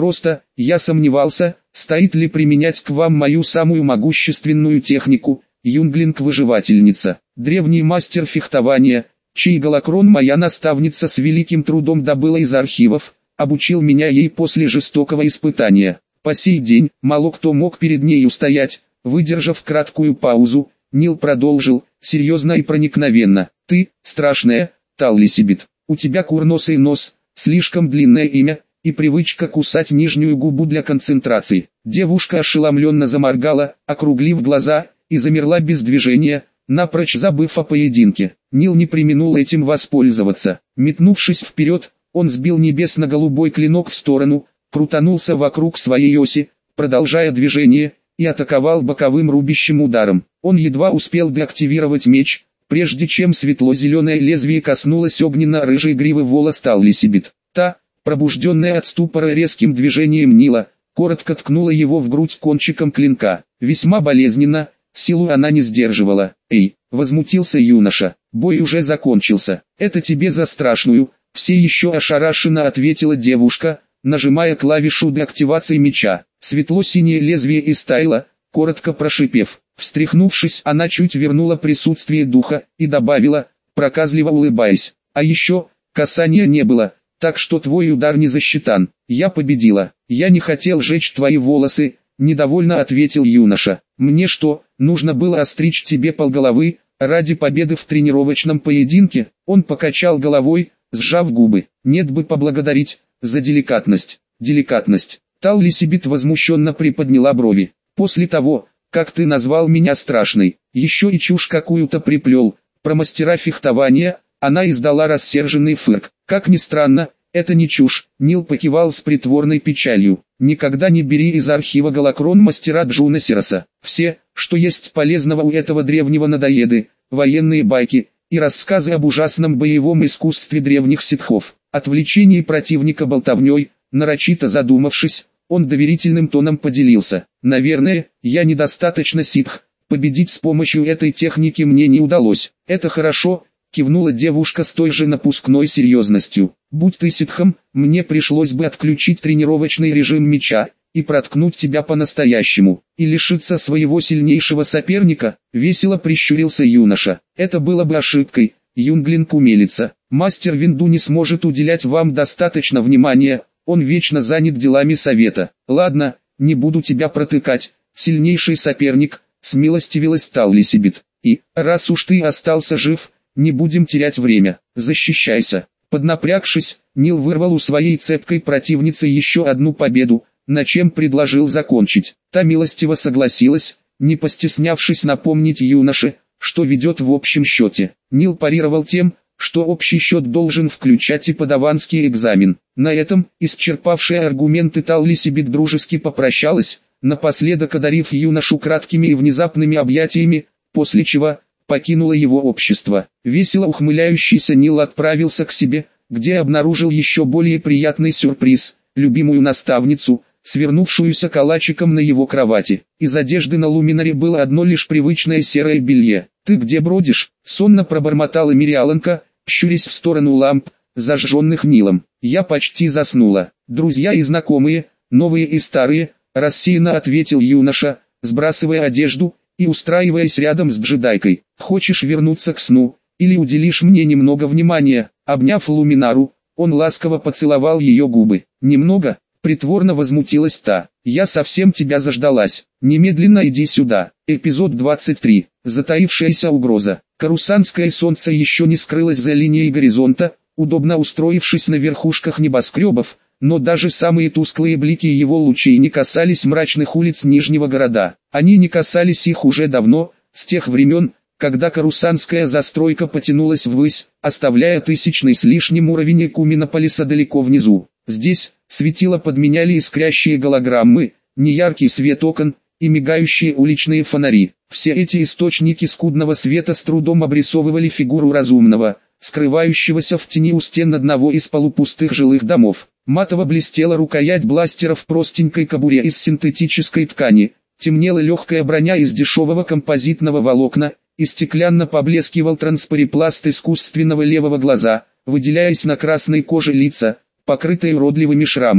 Просто, я сомневался, стоит ли применять к вам мою самую могущественную технику, юнглинг-выживательница, древний мастер фехтования, чей голокрон моя наставница с великим трудом добыла из архивов, обучил меня ей после жестокого испытания. По сей день, мало кто мог перед ней устоять. Выдержав краткую паузу, Нил продолжил, серьезно и проникновенно. Ты, страшная, Таллисибит, у тебя курносый нос, слишком длинное имя, и привычка кусать нижнюю губу для концентрации. Девушка ошеломленно заморгала, округлив глаза, и замерла без движения, напрочь забыв о поединке. Нил не преминул этим воспользоваться. Метнувшись вперед, он сбил небесно-голубой клинок в сторону, крутанулся вокруг своей оси, продолжая движение, и атаковал боковым рубящим ударом. Он едва успел деактивировать меч, прежде чем светло-зеленое лезвие коснулось огненно-рыжей гривы волос Таллисибит. Та, пробужденная от ступора резким движением Нила, коротко ткнула его в грудь кончиком клинка. Весьма болезненно, силу она не сдерживала. «Эй!» — возмутился юноша. «Бой уже закончился. Это тебе за страшную!» — все еще ошарашенно ответила девушка, нажимая клавишу деактивации меча. Светло-синее лезвие истаяло, коротко прошипев. Встряхнувшись, она чуть вернула присутствие духа и добавила, проказливо улыбаясь. «А еще, касания не было, так что твой удар не засчитан. Я победила. Я не хотел жечь твои волосы», — недовольно ответил юноша. «Мне что, нужно было остричь тебе полголовы, ради победы в тренировочном поединке?» Он покачал головой, сжав губы. «Нет бы поблагодарить за деликатность». «Деликатность». Таллисибит возмущенно приподняла брови. «После того, как ты назвал меня страшной, еще и чушь какую-то приплел, про мастера фехтования», она издала рассерженный фырк. «Как ни странно, это не чушь», Нил покивал с притворной печалью. «Никогда не бери из архива голокрон мастера Джуна Сироса. Все, что есть полезного у этого древнего надоеды, военные байки и рассказы об ужасном боевом искусстве древних ситхов». Отвлечение противника болтовней, нарочито задумавшись, он доверительным тоном поделился. «Наверное, я недостаточно ситх, победить с помощью этой техники мне не удалось». «Это хорошо», — кивнула девушка с той же напускной серьезностью. «Будь ты ситхом, мне пришлось бы отключить тренировочный режим меча, и проткнуть тебя по-настоящему, и лишиться своего сильнейшего соперника», — весело прищурился юноша. «Это было бы ошибкой, юнглинг-умелица. Мастер Винду не сможет уделять вам достаточно внимания, он вечно занят делами совета». «Ладно, не буду тебя протыкать, сильнейший соперник», — смилостивилась Таллисибит. «И, раз уж ты остался жив, не будем терять время, защищайся». Поднапрягшись, Нил вырвал у своей цепкой противницы еще одну победу, на чем предложил закончить. Та милостиво согласилась, не постеснявшись напомнить юноше, что ведет в общем счете. Нил парировал тем, что общий счет должен включать и подаванский экзамен. На этом, исчерпавшая аргументы Таллисибит дружески попрощалась, напоследок одарив юношу краткими и внезапными объятиями, после чего покинула его общество. Весело ухмыляющийся Нил отправился к себе, где обнаружил еще более приятный сюрприз, любимую наставницу, свернувшуюся калачиком на его кровати. Из одежды на Луминаре было одно лишь привычное серое белье. «Ты где бродишь?» — сонно пробормотала Мириаланка, щурясь в сторону ламп, зажженных Нилом. «Я почти заснула. Друзья и знакомые, новые и старые», — рассеянно ответил юноша, сбрасывая одежду и устраиваясь рядом с джедайкой. «Хочешь вернуться к сну, или уделишь мне немного внимания?» Обняв Луминару, он ласково поцеловал ее губы. «Немного?» — притворно возмутилась та. «Я совсем тебя заждалась. Немедленно иди сюда». Эпизод 23. Затаившаяся угроза. Карусанское солнце еще не скрылось за линией горизонта, удобно устроившись на верхушках небоскребов, но даже самые тусклые блики его лучей не касались мрачных улиц Нижнего города. Они не касались их уже давно, с тех времен, когда карусанская застройка потянулась ввысь, оставляя тысячный с лишним уровень Экуминополиса далеко внизу. Здесь светило подменяли искрящие голограммы, неяркий свет окон и мигающие уличные фонари. Все эти источники скудного света с трудом обрисовывали фигуру разумного, скрывающегося в тени у стен одного из полупустых жилых домов. Матово блестела рукоять бластера в простенькой кобуре из синтетической ткани, темнела легкая броня из дешевого композитного волокна, и стеклянно поблескивал транспарипласт искусственного левого глаза, выделяясь на красной коже лица, покрытые уродливыми шрамами.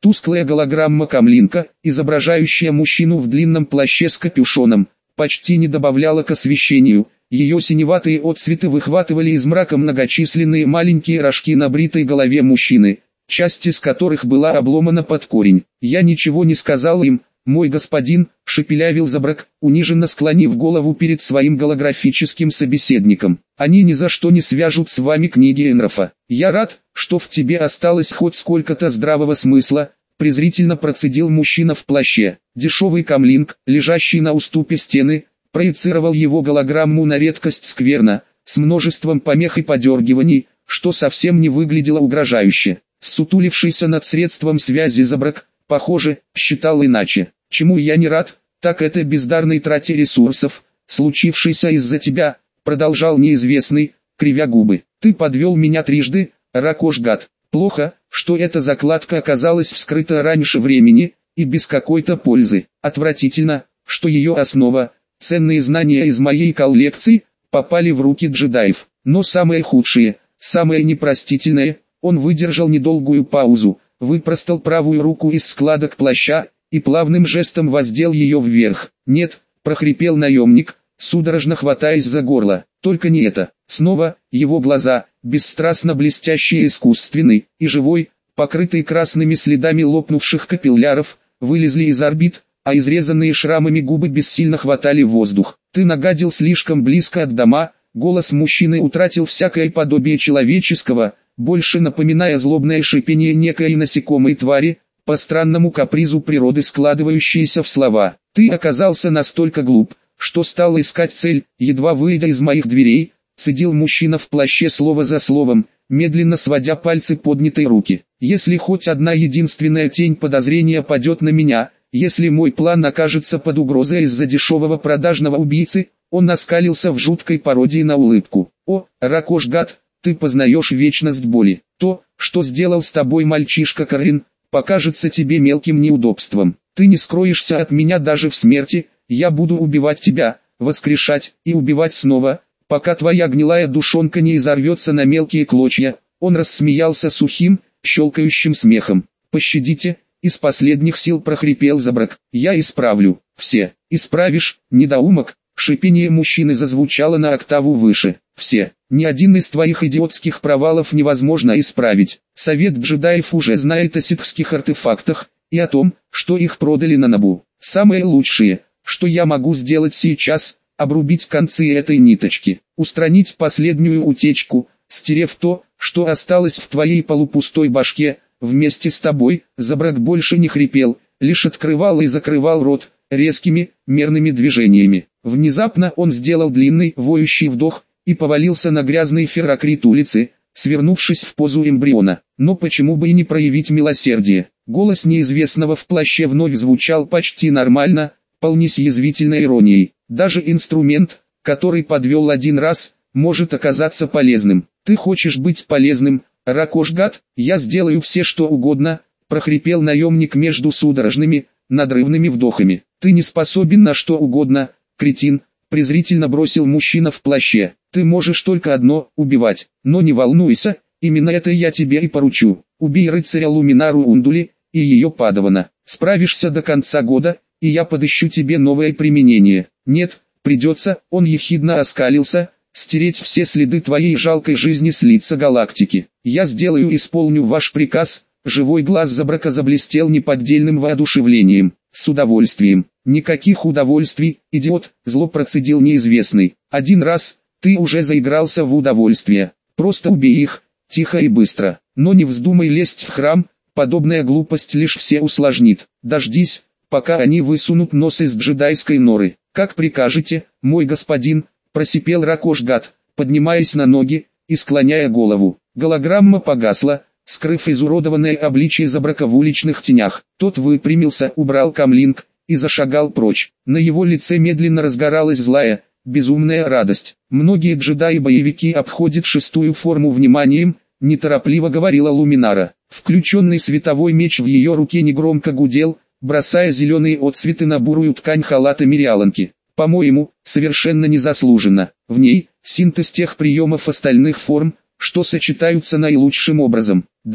Тусклая голограмма Камлинка, изображающая мужчину в длинном плаще с капюшоном, почти не добавляла к освещению. Ее синеватые отсветы выхватывали из мрака многочисленные маленькие рожки на бритой голове мужчины, часть из которых была обломана под корень. «Я ничего не сказал им, мой господин», — шепелявил Забрак, униженно склонив голову перед своим голографическим собеседником. «Они ни за что не свяжут с вами книги Энрофа. Я рад, что в тебе осталось хоть сколько-то здравого смысла», — презрительно процедил мужчина в плаще. Дешевый камлинг, лежащий на уступе стены, проецировал его голограмму на редкость скверно, с множеством помех и подергиваний, что совсем не выглядело угрожающе. Ссутулившийся над средством связи Забрак, похоже, считал иначе. «Чему я не рад, так это бездарной трате ресурсов, случившейся из-за тебя», продолжал неизвестный, кривя губы. «Ты подвел меня трижды, Ракош-гад. Плохо, что эта закладка оказалась вскрыта раньше времени, и без какой-то пользы. Отвратительно, что ее основа, ценные знания из моей коллекции, попали в руки джедаев. Но самое худшее, самое непростительное, он выдержал недолгую паузу, выпростал правую руку из складок плаща, и плавным жестом воздел ее вверх. «Нет», — прохрипел наемник, судорожно хватаясь за горло, — «только не это». Снова, его глаза, бесстрастно блестящие, искусственный и живой, покрытые красными следами лопнувших капилляров, вылезли из орбит, а изрезанные шрамами губы бессильно хватали воздух. «Ты нагадил слишком близко от дома», — голос мужчины утратил всякое подобие человеческого, больше напоминая злобное шипение некой насекомой твари, по странному капризу природы складывающейся в слова. «Ты оказался настолько глуп, что стал искать цель, едва выйдя из моих дверей», — цедил мужчина в плаще слово за словом, медленно сводя пальцы поднятой руки. «Если хоть одна единственная тень подозрения падет на меня, если мой план окажется под угрозой из-за дешевого продажного убийцы», он оскалился в жуткой пародии на улыбку. «О, Ракош-гад, ты познаешь вечность боли. То, что сделал с тобой мальчишка Карин, покажется тебе мелким неудобством. Ты не скроешься от меня даже в смерти, я буду убивать тебя, воскрешать и убивать снова, пока твоя гнилая душонка не изорвется на мелкие клочья». Он рассмеялся сухим, щелкающим смехом. «Пощадите», — из последних сил прохрипел Забрак. «Я исправлю». «Все». «Исправишь, недоумок?» Шипение мужчины зазвучало на октаву выше. «Все. Ни один из твоих идиотских провалов невозможно исправить. Совет джедаев уже знает о ситхских артефактах, и о том, что их продали на Набу. Самое лучшее, что я могу сделать сейчас, обрубить концы этой ниточки, устранить последнюю утечку, стерев то, что осталось в твоей полупустой башке, вместе с тобой». Забрак больше не хрипел, лишь открывал и закрывал рот, резкими, мерными движениями. Внезапно он сделал длинный, воющий вдох, и повалился на грязный феррокрит улицы, свернувшись в позу эмбриона. Но почему бы и не проявить милосердие? Голос неизвестного в плаще вновь звучал почти нормально, полнись язвительной иронией. Даже инструмент, который подвел один раз, может оказаться полезным. «Ты хочешь быть полезным, Ракош-гад? Я сделаю все что угодно», — прохрипел наемник между судорожными, надрывными вдохами. «Ты не способен на что угодно, кретин», — презрительно бросил мужчина в плаще. «Ты можешь только одно — убивать. Но не волнуйся, именно это я тебе и поручу. Убей рыцаря Луминару Ундули и ее падавана. Справишься до конца года, и я подыщу тебе новое применение». «Нет, придется», — он ехидно оскалился, — «стереть все следы твоей жалкой жизни с лица галактики. Я исполню ваш приказ». Живой глаз Забрака заблестел неподдельным воодушевлением. «С удовольствием». «Никаких удовольствий, идиот», — зло процедил неизвестный. «Один раз, ты уже заигрался в удовольствие. Просто убей их, тихо и быстро. Но не вздумай лезть в храм, подобная глупость лишь все усложнит. Дождись, пока они высунут нос из джедайской норы». «Как прикажете, мой господин», — просипел Ракош-гад, поднимаясь на ноги и склоняя голову. Голограмма погасла, скрыв изуродованное обличие Забрака в уличных тенях. Тот выпрямился, убрал камлинг и зашагал прочь. На его лице медленно разгоралась злая, безумная радость. «Многие джедаи-боевики обходят шестую форму вниманием», — неторопливо говорила Луминара. Включенный световой меч в ее руке негромко гудел, бросая зеленые отцветы на бурую ткань халата Мириаланки. «По-моему, совершенно незаслуженно. В ней синтез тех приемов остальных форм, что сочетаются наилучшим образом». «Да»,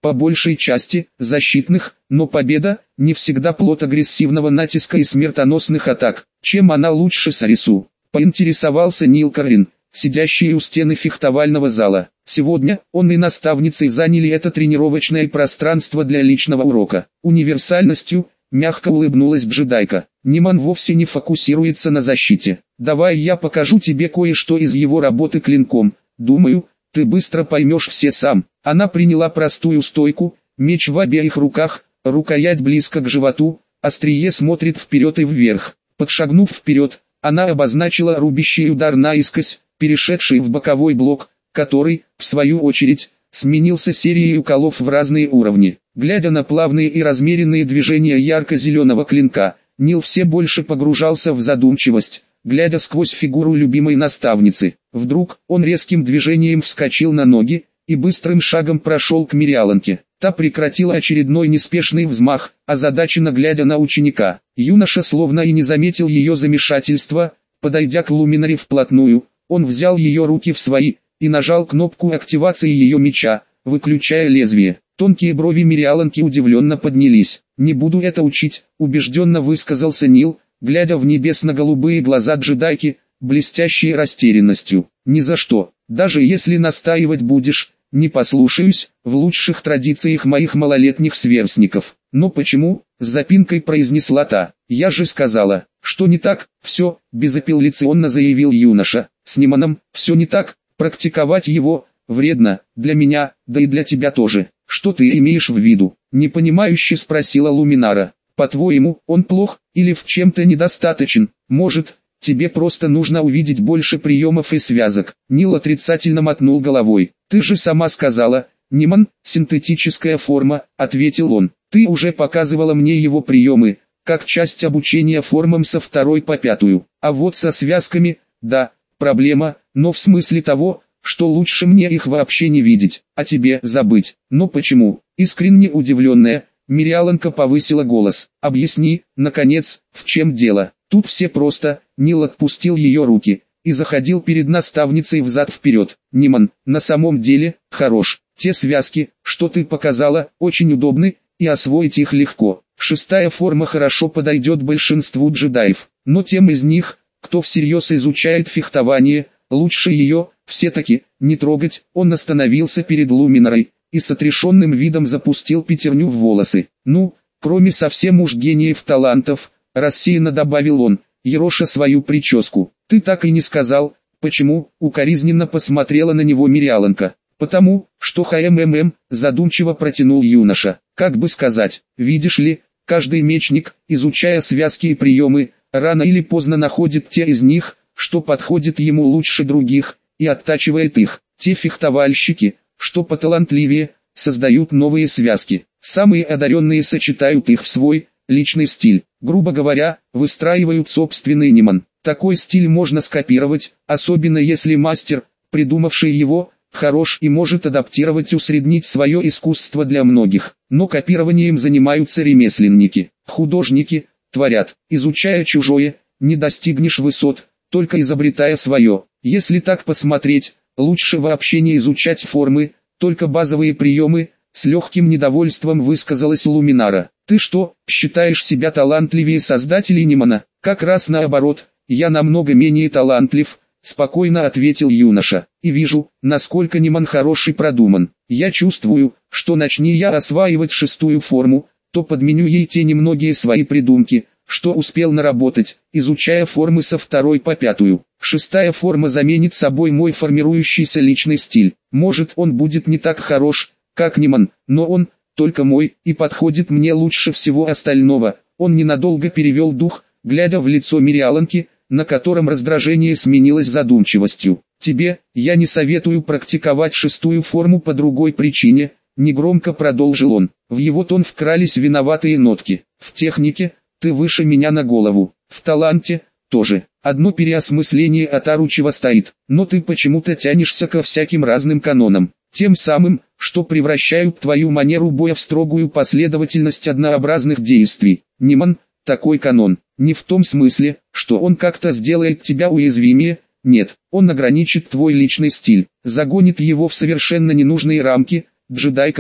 по большей части защитных, но победа не всегда плод агрессивного натиска и смертоносных атак. Чем она лучше Сарису? Поинтересовался Нил Каррин, сидящий у стены фехтовального зала. Сегодня он и наставницей заняли это тренировочное пространство для личного урока. Универсальностью, мягко улыбнулась джедайка. Ниман вовсе не фокусируется на защите. Давай я покажу тебе кое-что из его работы клинком. Думаю, ты быстро поймешь все сам. Она приняла простую стойку, меч в обеих руках, рукоять близко к животу, острие смотрит вперед и вверх. Подшагнув вперед, она обозначила рубящий удар наискось, перешедший в боковой блок, который, в свою очередь, сменился серией уколов в разные уровни. Глядя на плавные и размеренные движения ярко-зеленого клинка, Нил все больше погружался в задумчивость, глядя сквозь фигуру любимой наставницы. Вдруг, он резким движением вскочил на ноги и быстрым шагом прошел к Мириаланке. Та прекратила очередной неспешный взмах, озадаченно глядя на ученика. Юноша словно и не заметил ее замешательства, подойдя к Луминаре вплотную, он взял ее руки в свои и нажал кнопку активации ее меча, выключая лезвие. Тонкие брови Мириаланки удивленно поднялись. «Не буду это учить», — убежденно высказался Нил, глядя в небесно-голубые глаза джедайки, блестящие растерянностью. «Ни за что, даже если настаивать будешь, не послушаюсь, в лучших традициях моих малолетних сверстников». «Но почему?» — с запинкой произнесла та. «Я же сказала, что не так, все», — безапелляционно заявил юноша. «С Ниманом все не так, практиковать его вредно, для меня, да и для тебя тоже». «Что ты имеешь в виду?» — непонимающе спросила Луминара. «По-твоему, он плох, или в чем-то недостаточен? Может, тебе просто нужно увидеть больше приемов и связок?» Нил отрицательно мотнул головой. «Ты же сама сказала, Ниман, синтетическая форма», — ответил он. «Ты уже показывала мне его приемы, как часть обучения формам со 2 по 5. А вот со связками, да, проблема, но в смысле того, что лучше мне их вообще не видеть, а тебе забыть». «Но почему?» Искренне удивленная, Мириаланка повысила голос. «Объясни, наконец, в чем дело?» Тут все просто. Нил отпустил ее руки и заходил перед наставницей взад-вперед. «Ниман, на самом деле, хорош. Те связки, что ты показала, очень удобны, и освоить их легко. 6-я форма хорошо подойдет большинству джедаев, но тем из них, кто всерьез изучает фехтование, лучше ее, все-таки, не трогать». Он остановился перед Луминарой и с отрешенным видом запустил пятерню в волосы. «Ну, кроме совсем уж гениев талантов», — рассеянно добавил он, ероша свою прическу. «Ты так и не сказал, почему?» — укоризненно посмотрела на него Мириаланка. «Потому, что ХММ», — задумчиво протянул юноша. «Как бы сказать, видишь ли, каждый мечник, изучая связки и приемы, рано или поздно находит те из них, что подходит ему лучше других, и оттачивает их. Те фехтовальщики, что поталантливее, создают новые связки. Самые одаренные сочетают их в свой личный стиль. Грубо говоря, выстраивают собственный Ниман. Такой стиль можно скопировать, особенно если мастер, придумавший его, хорош и может адаптировать, усреднить свое искусство для многих. Но копированием занимаются ремесленники. Художники творят. Изучая чужое, не достигнешь высот, только изобретая свое. Если так посмотреть, лучше вообще не изучать формы, только базовые приемы. С легким недовольством высказалась Луминара. «Ты что, считаешь себя талантливее создателей Нимана?» «Как раз наоборот, я намного менее талантлив», — спокойно ответил юноша. «И вижу, насколько Ниман хорош и продуман. Я чувствую, что начни я осваивать 6-ю форму, то подменю ей те немногие свои придумки, что успел наработать, изучая формы со 2 по 5. 6-я форма заменит собой мой формирующийся личный стиль. Может, он будет не так хорош, как Ниман, но он, только мой, и подходит мне лучше всего остального». Он ненадолго перевел дух, глядя в лицо Мириаланки, на котором раздражение сменилось задумчивостью. «Тебе, я не советую практиковать 6-ю форму по другой причине», — негромко продолжил он. В его тон вкрались виноватые нотки. «В технике, ты выше меня на голову. В таланте, тоже. Одно переосмысление оторучего стоит, но ты почему-то тянешься ко всяким разным канонам. Тем самым, что превращают твою манеру боя в строгую последовательность однообразных действий. Ниман, такой канон, не в том смысле, что он как-то сделает тебя уязвимее, нет, он ограничит твой личный стиль, загонит его в совершенно ненужные рамки. Джедайка,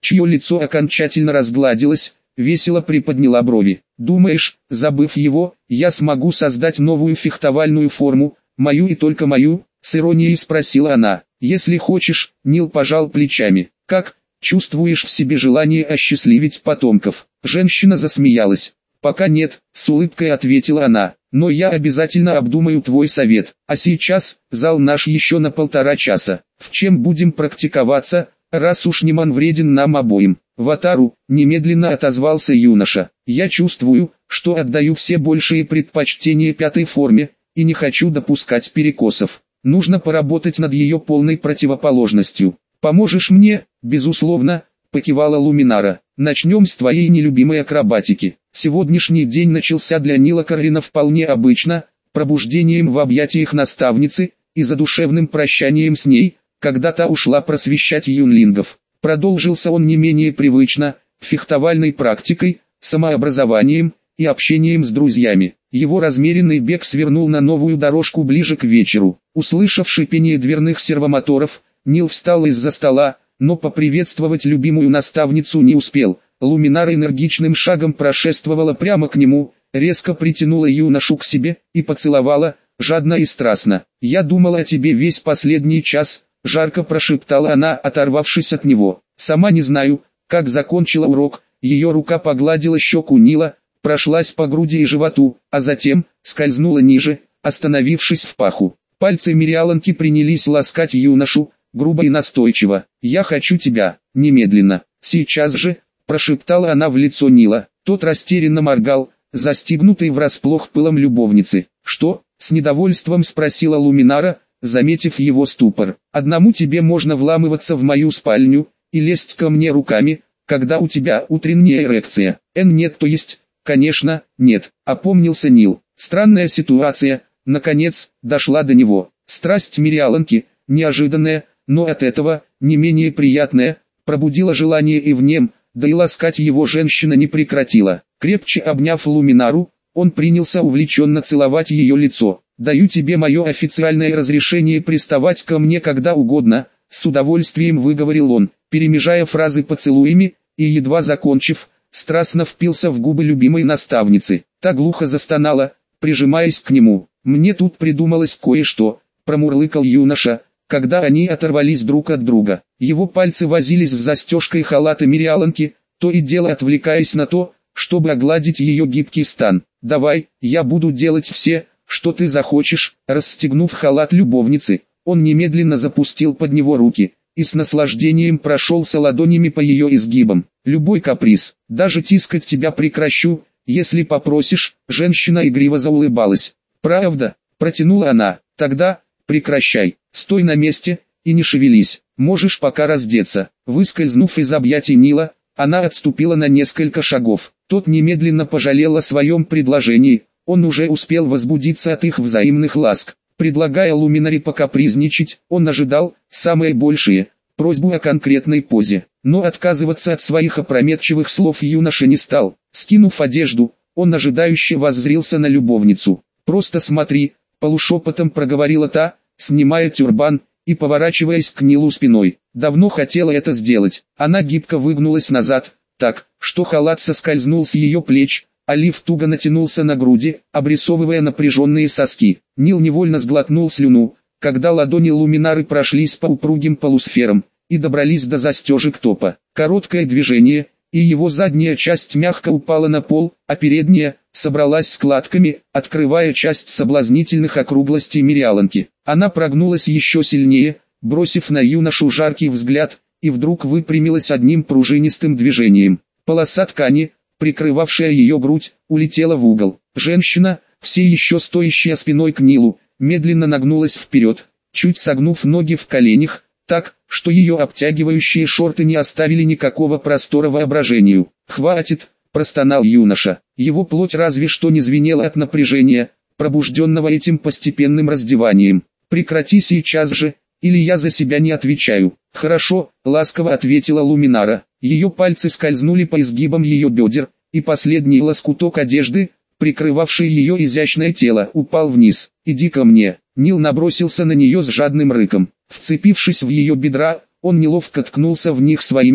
чье лицо окончательно разгладилось, весело приподняла брови. «Думаешь, забыв его, я смогу создать новую фехтовальную форму, мою и только мою?» — с иронией спросила она. «Если хочешь», — Нил пожал плечами. «Как, чувствуешь в себе желание осчастливить потомков?» Женщина засмеялась. «Пока нет», — с улыбкой ответила она. «Но я обязательно обдумаю твой совет. А сейчас, зал наш еще на 1,5 часа. В чем будем практиковаться, раз уж Неман вреден нам обоим?» «Ватару», — немедленно отозвался юноша. «Я чувствую, что отдаю все большие предпочтения 5-й форме, и не хочу допускать перекосов. Нужно поработать над ее полной противоположностью. Поможешь мне?» «Безусловно», — покивала Луминара. «Начнем с твоей нелюбимой акробатики». Сегодняшний день начался для Нила Каррина вполне обычно, пробуждением в объятиях наставницы и задушевным прощанием с ней, когда та ушла просвещать юнлингов. Продолжился он не менее привычно, фехтовальной практикой, самообразованием и общением с друзьями. Его размеренный бег свернул на новую дорожку ближе к вечеру. Услышав шипение дверных сервомоторов, Нил встал из-за стола, но поприветствовать любимую наставницу не успел. Луминара энергичным шагом прошествовала прямо к нему, резко притянула юношу к себе и поцеловала, жадно и страстно. «Я думала о тебе весь последний час», — жарко прошептала она, оторвавшись от него. Сама не знаю, как закончила урок, ее рука погладила щеку Нила, прошлась по груди и животу, а затем скользнула ниже, остановившись в паху. Пальцы Мириаланки принялись ласкать юношу, грубо и настойчиво. «Я хочу тебя, немедленно, сейчас же», — прошептала она в лицо Нила. Тот растерянно моргал, застигнутый врасплох пылом любовницы. «Что?» — с недовольством спросила Луминара, заметив его ступор. «Одному тебе можно вламываться в мою спальню и лезть ко мне руками, когда у тебя утренняя эрекция». «Нет, то есть, конечно, нет», — опомнился Нил. Странная ситуация, наконец, дошла до него. Страсть Мириаланки, неожиданная, но от этого, не менее приятная, пробудила желание и в нем, да и ласкать его женщина не прекратила. Крепче обняв Луминару, он принялся увлеченно целовать ее лицо. «Даю тебе мое официальное разрешение приставать ко мне когда угодно», — с удовольствием выговорил он, перемежая фразы поцелуями, и едва закончив, страстно впился в губы любимой наставницы. Та глухо застонала, прижимаясь к нему. «Мне тут придумалось кое-что», — промурлыкал юноша, когда они оторвались друг от друга. Его пальцы возились с застежкой халата Мириаланки, то и дело отвлекаясь на то, чтобы огладить ее гибкий стан. «Давай, я буду делать все, что ты захочешь». Расстегнув халат любовницы, он немедленно запустил под него руки и с наслаждением прошелся ладонями по ее изгибам. «Любой каприз, даже тискать тебя прекращу, если попросишь». Женщина игриво заулыбалась. «Правда?» — протянула она. «Тогда прекращай, стой на месте и не шевелись, можешь пока раздеться». Выскользнув из объятий Нила, она отступила на несколько шагов. Тот немедленно пожалел о своем предложении, он уже успел возбудиться от их взаимных ласк. Предлагая Луминаре покапризничать, он ожидал, самое большее, просьбу о конкретной позе. Но отказываться от своих опрометчивых слов юноша не стал. Скинув одежду, он ожидающе воззрился на любовницу. «Просто смотри», — полушепотом проговорила та, снимая тюрбан и поворачиваясь к Нилу спиной. Давно хотела это сделать. Она гибко выгнулась назад, так, что халат соскользнул с ее плеч, а лиф туго натянулся на груди, обрисовывая напряженные соски. Нил невольно сглотнул слюну, когда ладони Луминары прошлись по упругим полусферам и добрались до застежек топа. Короткое движение, и его задняя часть мягко упала на пол, а передняя собралась складками, открывая часть соблазнительных округлостей Мириаланки. Она прогнулась еще сильнее, бросив на юношу жаркий взгляд, и вдруг выпрямилась одним пружинистым движением. Полоса ткани, прикрывавшая ее грудь, улетела в угол. Женщина, все еще стоящая спиной к Нилу, медленно нагнулась вперед, чуть согнув ноги в коленях, так, что ее обтягивающие шорты не оставили никакого простора воображению. «Хватит!» – простонал юноша. Его плоть разве что не звенела от напряжения, пробужденного этим постепенным раздеванием. «Прекрати сейчас же, или я за себя не отвечаю». «Хорошо», – ласково ответила Луминара. Ее пальцы скользнули по изгибам ее бедер, и последний лоскуток одежды, прикрывавший ее изящное тело, упал вниз. «Иди ко мне». Нил набросился на нее с жадным рыком. Вцепившись в ее бедра, он неловко ткнулся в них своими,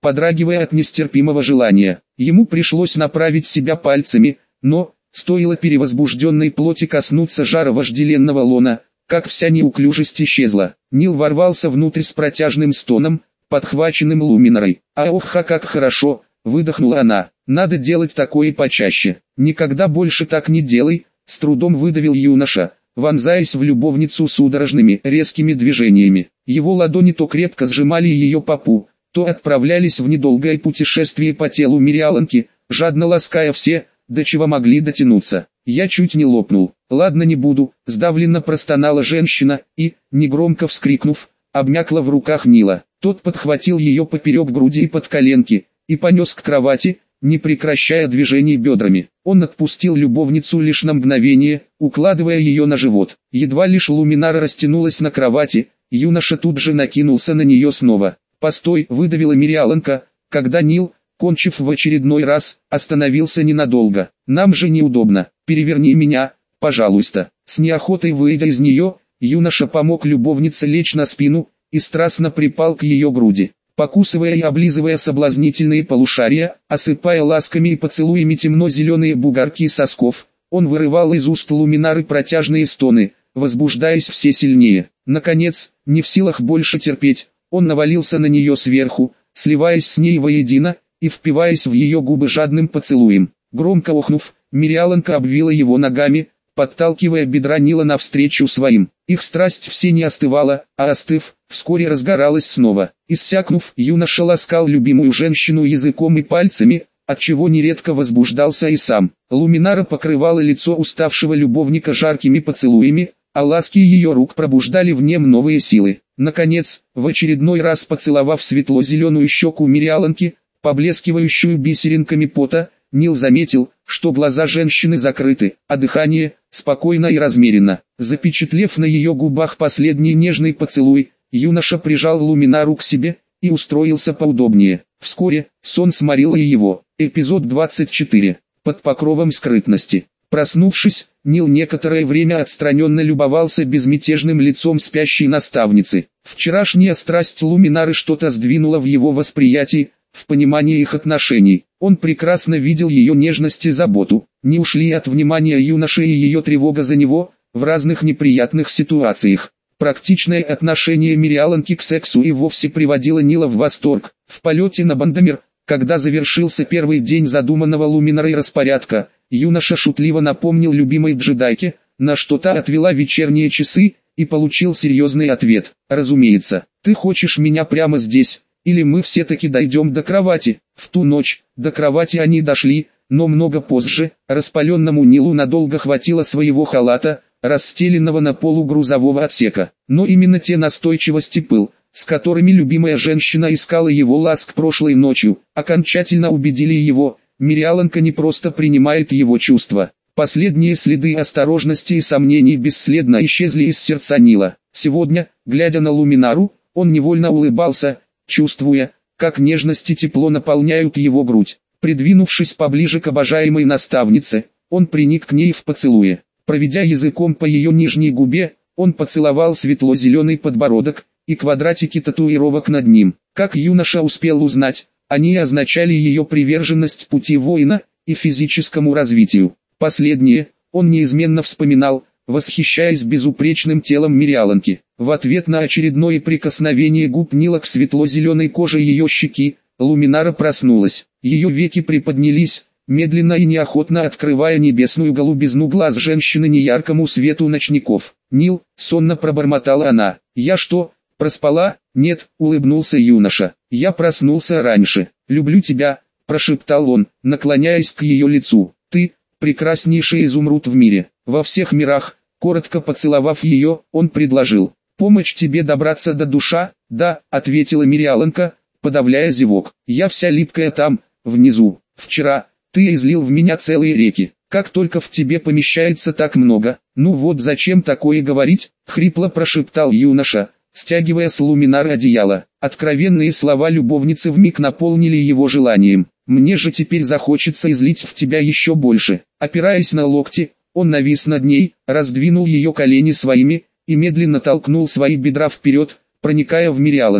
подрагивая от нестерпимого желания. Ему пришлось направить себя пальцами, но, стоило перевозбужденной плоти коснуться жара вожделенного лона, как вся неуклюжесть исчезла. Нил ворвался внутрь с протяжным стоном, подхваченным Луминарой. «Ах, как хорошо!» — выдохнула она. «Надо делать такое почаще». «Никогда больше так не делай», — с трудом выдавил юноша, вонзаясь в любовницу судорожными, резкими движениями. Его ладони то крепко сжимали ее попу, то отправлялись в недолгое путешествие по телу Мириаланки, жадно лаская все, до чего могли дотянуться. Я чуть не лопнул. «Ладно, не буду», — сдавленно простонала женщина и, негромко вскрикнув, обмякла в руках Нила. Тот подхватил ее поперек груди и под коленки, и понес к кровати, не прекращая движений бедрами. Он отпустил любовницу лишь на мгновение, укладывая ее на живот. Едва лишь Луминара растянулась на кровати, юноша тут же накинулся на нее снова. «Постой», — выдавила Мириаланка, когда Нил, кончив в очередной раз, остановился ненадолго. «Нам же неудобно, переверни меня, пожалуйста». С неохотой выйдя из нее, юноша помог любовнице лечь на спину и страстно припал к ее груди. Покусывая и облизывая соблазнительные полушария, осыпая ласками и поцелуями темно-зеленые бугорки сосков, он вырывал из уст Луминары протяжные стоны, возбуждаясь все сильнее. Наконец, не в силах больше терпеть, он навалился на нее сверху, сливаясь с ней воедино и впиваясь в ее губы жадным поцелуем. Громко охнув, Мириаланка обвила его ногами, подталкивая бедра Нила навстречу своим. Их страсть все не остывала, а остыв, вскоре разгоралась снова. Иссякнув, юноша ласкал любимую женщину языком и пальцами, отчего нередко возбуждался и сам. Луминара покрывала лицо уставшего любовника жаркими поцелуями, а ласки ее рук пробуждали в нем новые силы. Наконец, в очередной раз поцеловав светло-зеленую щеку Мириаланки, поблескивающую бисеринками пота, Нил заметил, что глаза женщины закрыты, а дыхание спокойно и размеренно. Запечатлев на ее губах последний нежный поцелуй, юноша прижал Луминару к себе и устроился поудобнее. Вскоре сон сморил и его. Эпизод 24. Под покровом скрытности. Проснувшись, Нил некоторое время отстраненно любовался безмятежным лицом спящей наставницы. Вчерашняя страсть Луминары что-то сдвинула в его восприятии, в понимании их отношений. Он прекрасно видел ее нежность и заботу. Не ушли от внимания юноши и ее тревога за него, в разных неприятных ситуациях. Практичное отношение Мириаланки к сексу и вовсе приводило Нила в восторг. В полете на Бандамир, когда завершился первый день задуманного Луминарой распорядка, юноша шутливо напомнил любимой джедайке, на что та отвела вечерние часы, и получил серьезный ответ. «Разумеется, ты хочешь меня прямо здесь, или мы все-таки дойдем до кровати?» В ту ночь, до кровати они дошли, но много позже, распаленному Нилу надолго хватило своего халата, расстеленного на полу грузового отсека. Но именно те настойчивость и пыл, с которыми любимая женщина искала его ласк прошлой ночью, окончательно убедили его, Мириаланка не просто принимает его чувства. Последние следы осторожности и сомнений бесследно исчезли из сердца Нила. Сегодня, глядя на Луминару, он невольно улыбался, чувствуя, как нежность и тепло наполняют его грудь. Придвинувшись поближе к обожаемой наставнице, он приник к ней в поцелуе. Проведя языком по ее нижней губе, он поцеловал светло-зеленый подбородок и квадратики татуировок над ним. Как юноша успел узнать, они означали ее приверженность пути воина и физическому развитию. Последнее, он неизменно вспоминал, восхищаясь безупречным телом Мириаланки. В ответ на очередное прикосновение губ Нила к светло-зеленой коже ее щеки, Луминара проснулась. Ее веки приподнялись, медленно и неохотно открывая небесную голубизну глаз женщины неяркому свету ночников. «Нил», — сонно пробормотала она, — «я что, проспала?» «Нет», — улыбнулся юноша, — «я проснулся раньше. Люблю тебя», — прошептал он, наклоняясь к ее лицу. «Ты — прекраснейший изумруд в мире, во всех мирах». Коротко поцеловав ее, он предложил: «Помочь тебе добраться до душа?» «Да», — ответила Мириаланка, подавляя зевок. «Я вся липкая там, внизу. Вчера ты излил в меня целые реки. Как только в тебе помещается так много». «Ну вот зачем такое говорить?» — хрипло прошептал юноша, стягивая с Луминары одеяло. Откровенные слова любовницы вмиг наполнили его желанием. «Мне же теперь захочется излить в тебя еще больше». Опираясь на локти, он навис над ней, раздвинул ее колени своими и медленно толкнул свои бедра вперед, проникая в Мириаланку.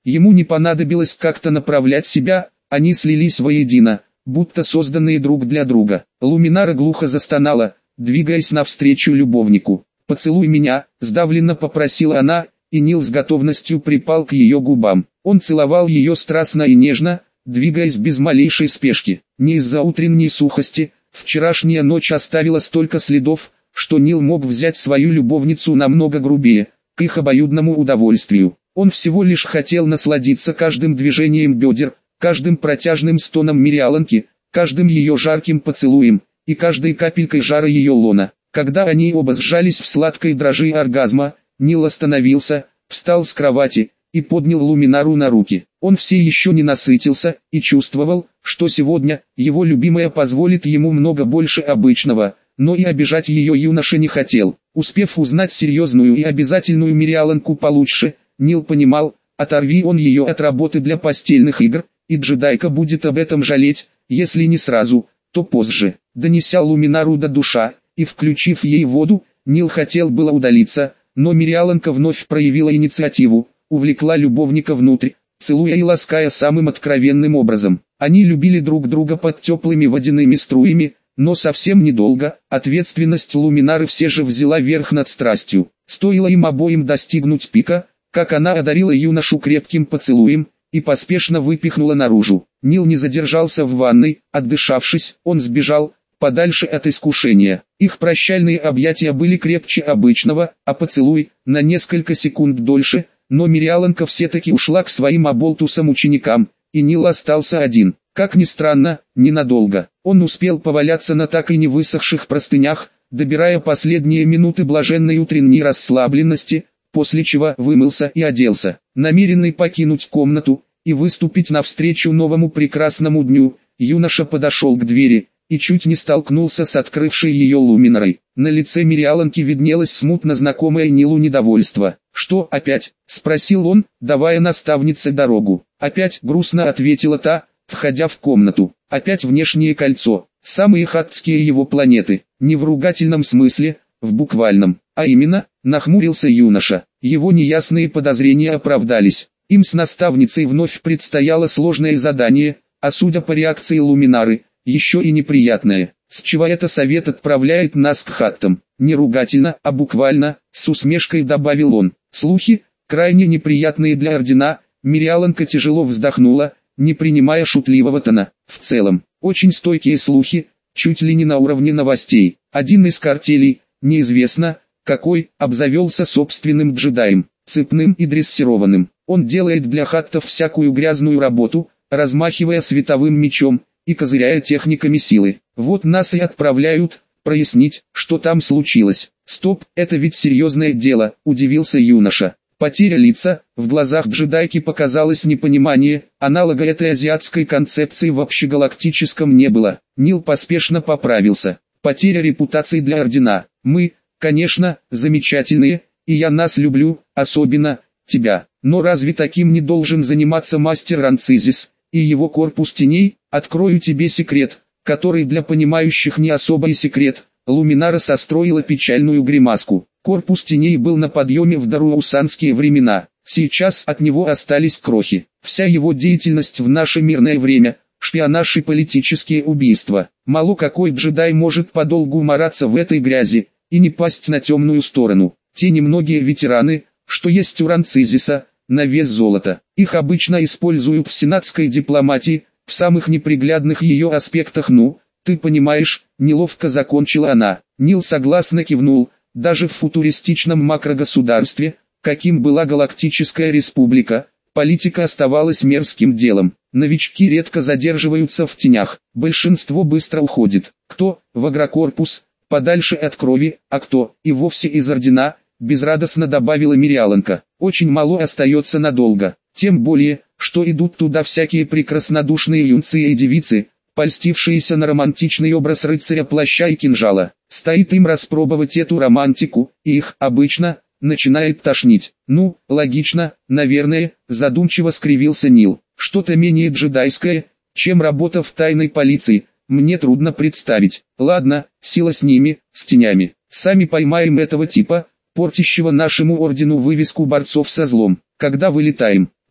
Ему не понадобилось как-то направлять себя, они слились воедино, будто созданные друг для друга. Луминара глухо застонала, двигаясь навстречу любовнику. «Поцелуй меня», — сдавленно попросила она, и Нил с готовностью припал к ее губам. Он целовал ее страстно и нежно, двигаясь без малейшей спешки. Не из-за утренней сухости, вчерашняя ночь оставила столько следов, что Нил мог взять свою любовницу намного грубее, к их обоюдному удовольствию. Он всего лишь хотел насладиться каждым движением бедер, каждым протяжным стоном Мириаланки, каждым ее жарким поцелуем, и каждой капелькой жара ее лона. Когда они оба сжались в сладкой дрожи оргазма, Нил остановился, встал с кровати и поднял Луминару на руки. Он все еще не насытился и чувствовал, что сегодня его любимая позволит ему много больше обычного, но и обижать ее юноша не хотел. Успев узнать серьезную и обязательную Мириаланку получше, Нил понимал, оторви он ее от работы для постельных игр, и джедайка будет об этом жалеть, если не сразу, то позже. Донеся Луминару до душа и включив ей воду, Нил хотел было удалиться, но Мириаланка вновь проявила инициативу, увлекла любовника внутрь, целуя и лаская самым откровенным образом. Они любили друг друга под теплыми водяными струями, но совсем недолго. Ответственность Луминары все же взяла верх над страстью. Стоило им обоим достигнуть пика, как она одарила юношу крепким поцелуем и поспешно выпихнула наружу. Нил не задержался в ванной, отдышавшись, он сбежал подальше от искушения. Их прощальные объятия были крепче обычного, а поцелуй на несколько секунд дольше, но Мириаланка все-таки ушла к своим оболтусам-ученикам, и Нил остался один. Как ни странно, ненадолго. Он успел поваляться на так и не высохших простынях, добирая последние минуты блаженной утренней расслабленности, после чего вымылся и оделся. Намеренный покинуть комнату и выступить навстречу новому прекрасному дню, юноша подошел к двери и чуть не столкнулся с открывшей ее Луминарой. На лице Мириаланки виднелось смутно знакомое Нилу недовольство. «Что опять?» — спросил он, давая наставнице дорогу. «Опять?» — грустно ответила та, входя в комнату. «Опять внешнее кольцо, самые хатские его планеты, не в ругательном смысле, в буквальном, а именно», — нахмурился юноша. Его неясные подозрения оправдались. Им с наставницей вновь предстояло сложное задание, а судя по реакции Луминары, еще и неприятное. С чего это совет отправляет нас к хаттам? Не ругательно, а буквально, с усмешкой добавил он. Слухи, крайне неприятные для ордена. Мириаланка тяжело вздохнула, не принимая шутливого тона. В целом, очень стойкие слухи, чуть ли не на уровне новостей. Один из картелей, неизвестно какой, обзавелся собственным джедаем, цепным и дрессированным. Он делает для хаттов всякую грязную работу, размахивая световым мечом и козыряя техниками силы. Вот нас и отправляют прояснить, что там случилось. Стоп, это ведь серьезное дело, удивился юноша. Потеря лица, в глазах джедайки показалось непонимание, аналога этой азиатской концепции в общегалактическом не было. Нил поспешно поправился. Потеря репутации для ордена. Мы, конечно, замечательные, и я нас люблю, особенно тебя. Но разве таким не должен заниматься мастер Ранцизис и его корпус теней? Открою тебе секрет, который для понимающих не особо и секрет. Луминара состроила печальную гримаску. Корпус теней был на подъеме в даруаусанские времена. Сейчас от него остались крохи. Вся его деятельность в наше мирное время – шпионаж и политические убийства. Мало какой джедай может подолгу мараться в этой грязи и не пасть на темную сторону. Те немногие ветераны, что есть у Ранцизиса, на вес золота. Их обычно используют в сенатской дипломатии, в самых неприглядных ее аспектах. Ну, ты понимаешь, неловко закончила она. Нил согласно кивнул. Даже в футуристичном макрогосударстве, каким была Галактическая Республика, политика оставалась мерзким делом. Новички редко задерживаются в тенях, большинство быстро уходит. Кто в агрокорпус, подальше от крови, а кто и вовсе из ордена, безрадостно добавила Мириаланка. Очень мало остается надолго, тем более, что идут туда всякие прекраснодушные юнцы и девицы, польстившиеся на романтичный образ рыцаря плаща и кинжала. Стоит им распробовать эту романтику, и их, обычно, начинает тошнить. Ну, логично, наверное, задумчиво скривился Нил. Что-то менее джедайское, чем работа в тайной полиции, мне трудно представить. Ладно, сила с ними, с тенями. Сами поймаем этого типа, портящего нашему ордену вывеску борцов со злом. Когда вылетаем?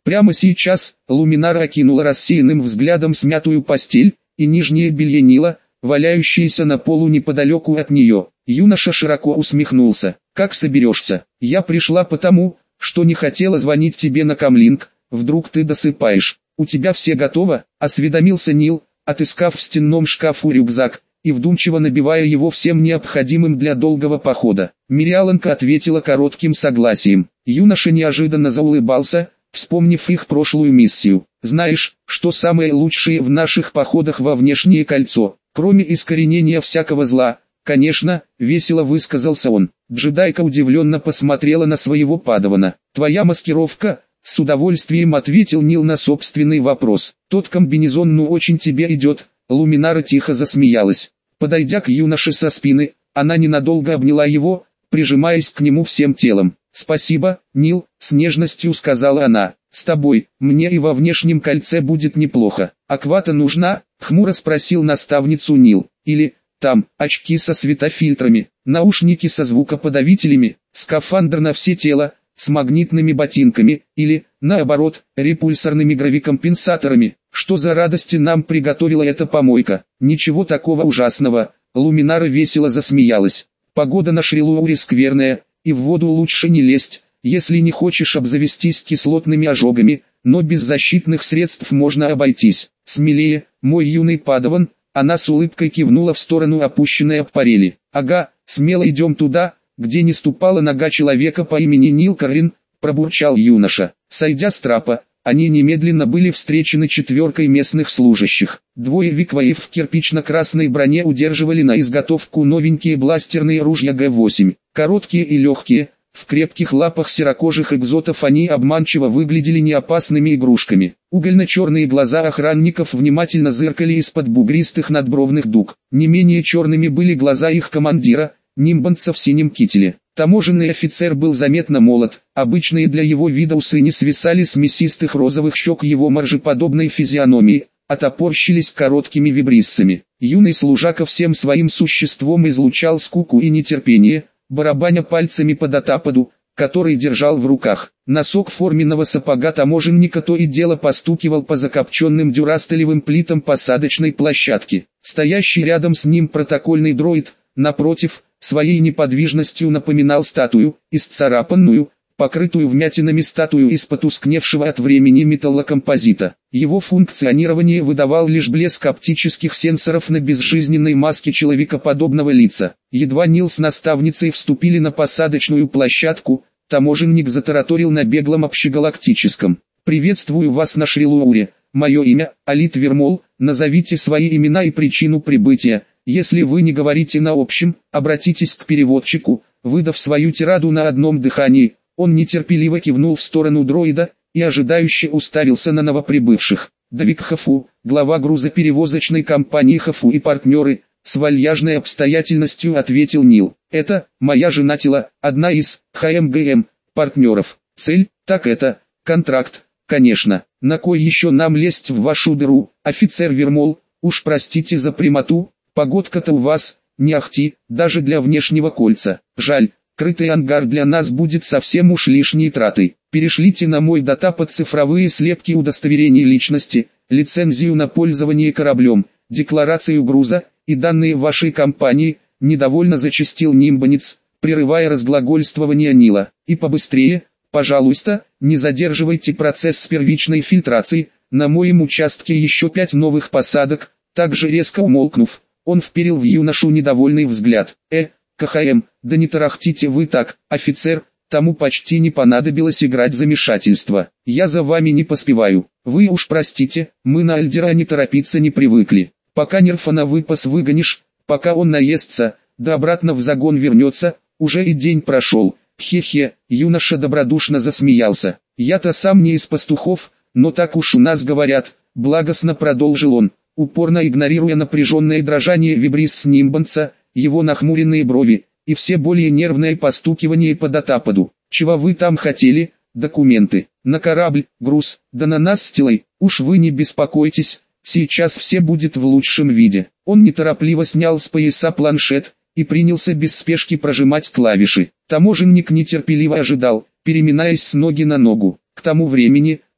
Прямо сейчас, Луминара окинула рассеянным взглядом смятую постель и нижнее белье Нила, валяющееся на полу неподалеку от нее. Юноша широко усмехнулся. «Как соберешься? Я пришла потому, что не хотела звонить тебе на камлинг, вдруг ты досыпаешь. У тебя все готово?» – осведомился Нил, отыскав в стенном шкафу рюкзак и вдумчиво набивая его всем необходимым для долгого похода. Мириаланка ответила коротким согласием. Юноша неожиданно заулыбался, вспомнив их прошлую миссию. «Знаешь, что самое лучшее в наших походах во внешнее кольцо, кроме искоренения всякого зла?» «Конечно», — весело высказался он. Джедайка удивленно посмотрела на своего падавана. «Твоя маскировка?» — с удовольствием ответил Нил на собственный вопрос. «Тот комбинезон ну очень тебе идет», — Луминара тихо засмеялась. Подойдя к юноше со спины, она ненадолго обняла его, прижимаясь к нему всем телом. «Спасибо, Нил», — с нежностью сказала она. «С тобой, мне и во внешнем кольце будет неплохо». «Аквата нужна?» — хмуро спросил наставницу Нил. «Или, там, очки со светофильтрами, наушники со звукоподавителями, скафандр на все тело, с магнитными ботинками, или, наоборот, репульсорными гравикомпенсаторами. Что за радости нам приготовила эта помойка?» «Ничего такого ужасного», — Луминара весело засмеялась. «Погода на Шрилууре скверная, и в воду лучше не лезть, если не хочешь обзавестись кислотными ожогами, но без защитных средств можно обойтись. Смелее, мой юный падаван». Она с улыбкой кивнула в сторону опущенной аппарели. «Ага, смело идем туда, где не ступала нога человека по имени Нил Каррин», пробурчал юноша. Сойдя с трапа, они немедленно были встречены четверкой местных служащих. Двое викваев в кирпично-красной броне удерживали на изготовку новенькие бластерные ружья Г-8. Короткие и легкие, в крепких лапах серокожих экзотов они обманчиво выглядели неопасными игрушками. Угольно-черные глаза охранников внимательно зыркали из-под бугристых надбровных дуг. Не менее черными были глаза их командира, нимбанца в синем кителе. Таможенный офицер был заметно молод, обычные для его вида усы не свисали с мясистых розовых щек его моржеподобной физиономии, а топорщились короткими вибриссами. Юный служака всем своим существом излучал скуку и нетерпение, барабаня пальцами по датападу, который держал в руках. Носок форменного сапога таможенника то и дело постукивал по закопченным дюрастелевым плитам посадочной площадки. Стоящий рядом с ним протокольный дроид, напротив, своей неподвижностью напоминал статую, исцарапанную, покрытую вмятинами статую из потускневшего от времени металлокомпозита. Его функционирование выдавал лишь блеск оптических сенсоров на безжизненной маске человекоподобного лица. Едва Нил с наставницей вступили на посадочную площадку, таможенник затараторил на беглом общегалактическом. «Приветствую вас на Шрилууре. Мое имя, Алит Вермол, назовите свои имена и причину прибытия. Если вы не говорите на общем, обратитесь к переводчику». Выдав свою тираду на одном дыхании, он нетерпеливо кивнул в сторону дроида и ожидающе уставился на новоприбывших. Давик Хафу, глава грузоперевозочной компании Хафу и партнеры, с вальяжной обстоятельностью ответил Нил. «Это, моя жена Тила, одна из ХМГМ партнеров. Цель, так это, контракт, конечно. На кой еще нам лезть в вашу дыру, офицер Вермол, уж простите за прямоту, погодка-то у вас, не ахти, даже для внешнего кольца. Жаль, крытый ангар для нас будет совсем уж лишней тратой. Перешлите на мой датапад цифровые слепки удостоверений личности, лицензию на пользование кораблем, декларацию груза и данные вашей компании», недовольно зачастил нимбанец, прерывая разглагольствование Нила. «И побыстрее, пожалуйста, не задерживайте процесс первичной фильтрации, на моем участке еще 5 новых посадок». Также резко умолкнув, он вперил в юношу недовольный взгляд. КХМ, да не тарахтите вы так, офицер, тому почти не понадобилось играть замешательство. Я за вами не поспеваю. Вы уж простите, мы на Альдеране торопиться не привыкли. Пока нерфа на выпас выгонишь, пока он наестся, да обратно в загон вернется, уже и день прошел. Хе-хе, юноша добродушно засмеялся. Я-то сам не из пастухов, но так уж у нас говорят, благостно продолжил он, упорно игнорируя напряженное дрожание вибрис нимбанца, его нахмуренные брови, и все более нервное постукивание по датападу. «Чего вы там хотели? Документы, на корабль, груз, да на нас с Тилой, уж вы не беспокойтесь, сейчас все будет в лучшем виде». Он неторопливо снял с пояса планшет и принялся без спешки прожимать клавиши. Таможенник нетерпеливо ожидал, переминаясь с ноги на ногу. К тому времени,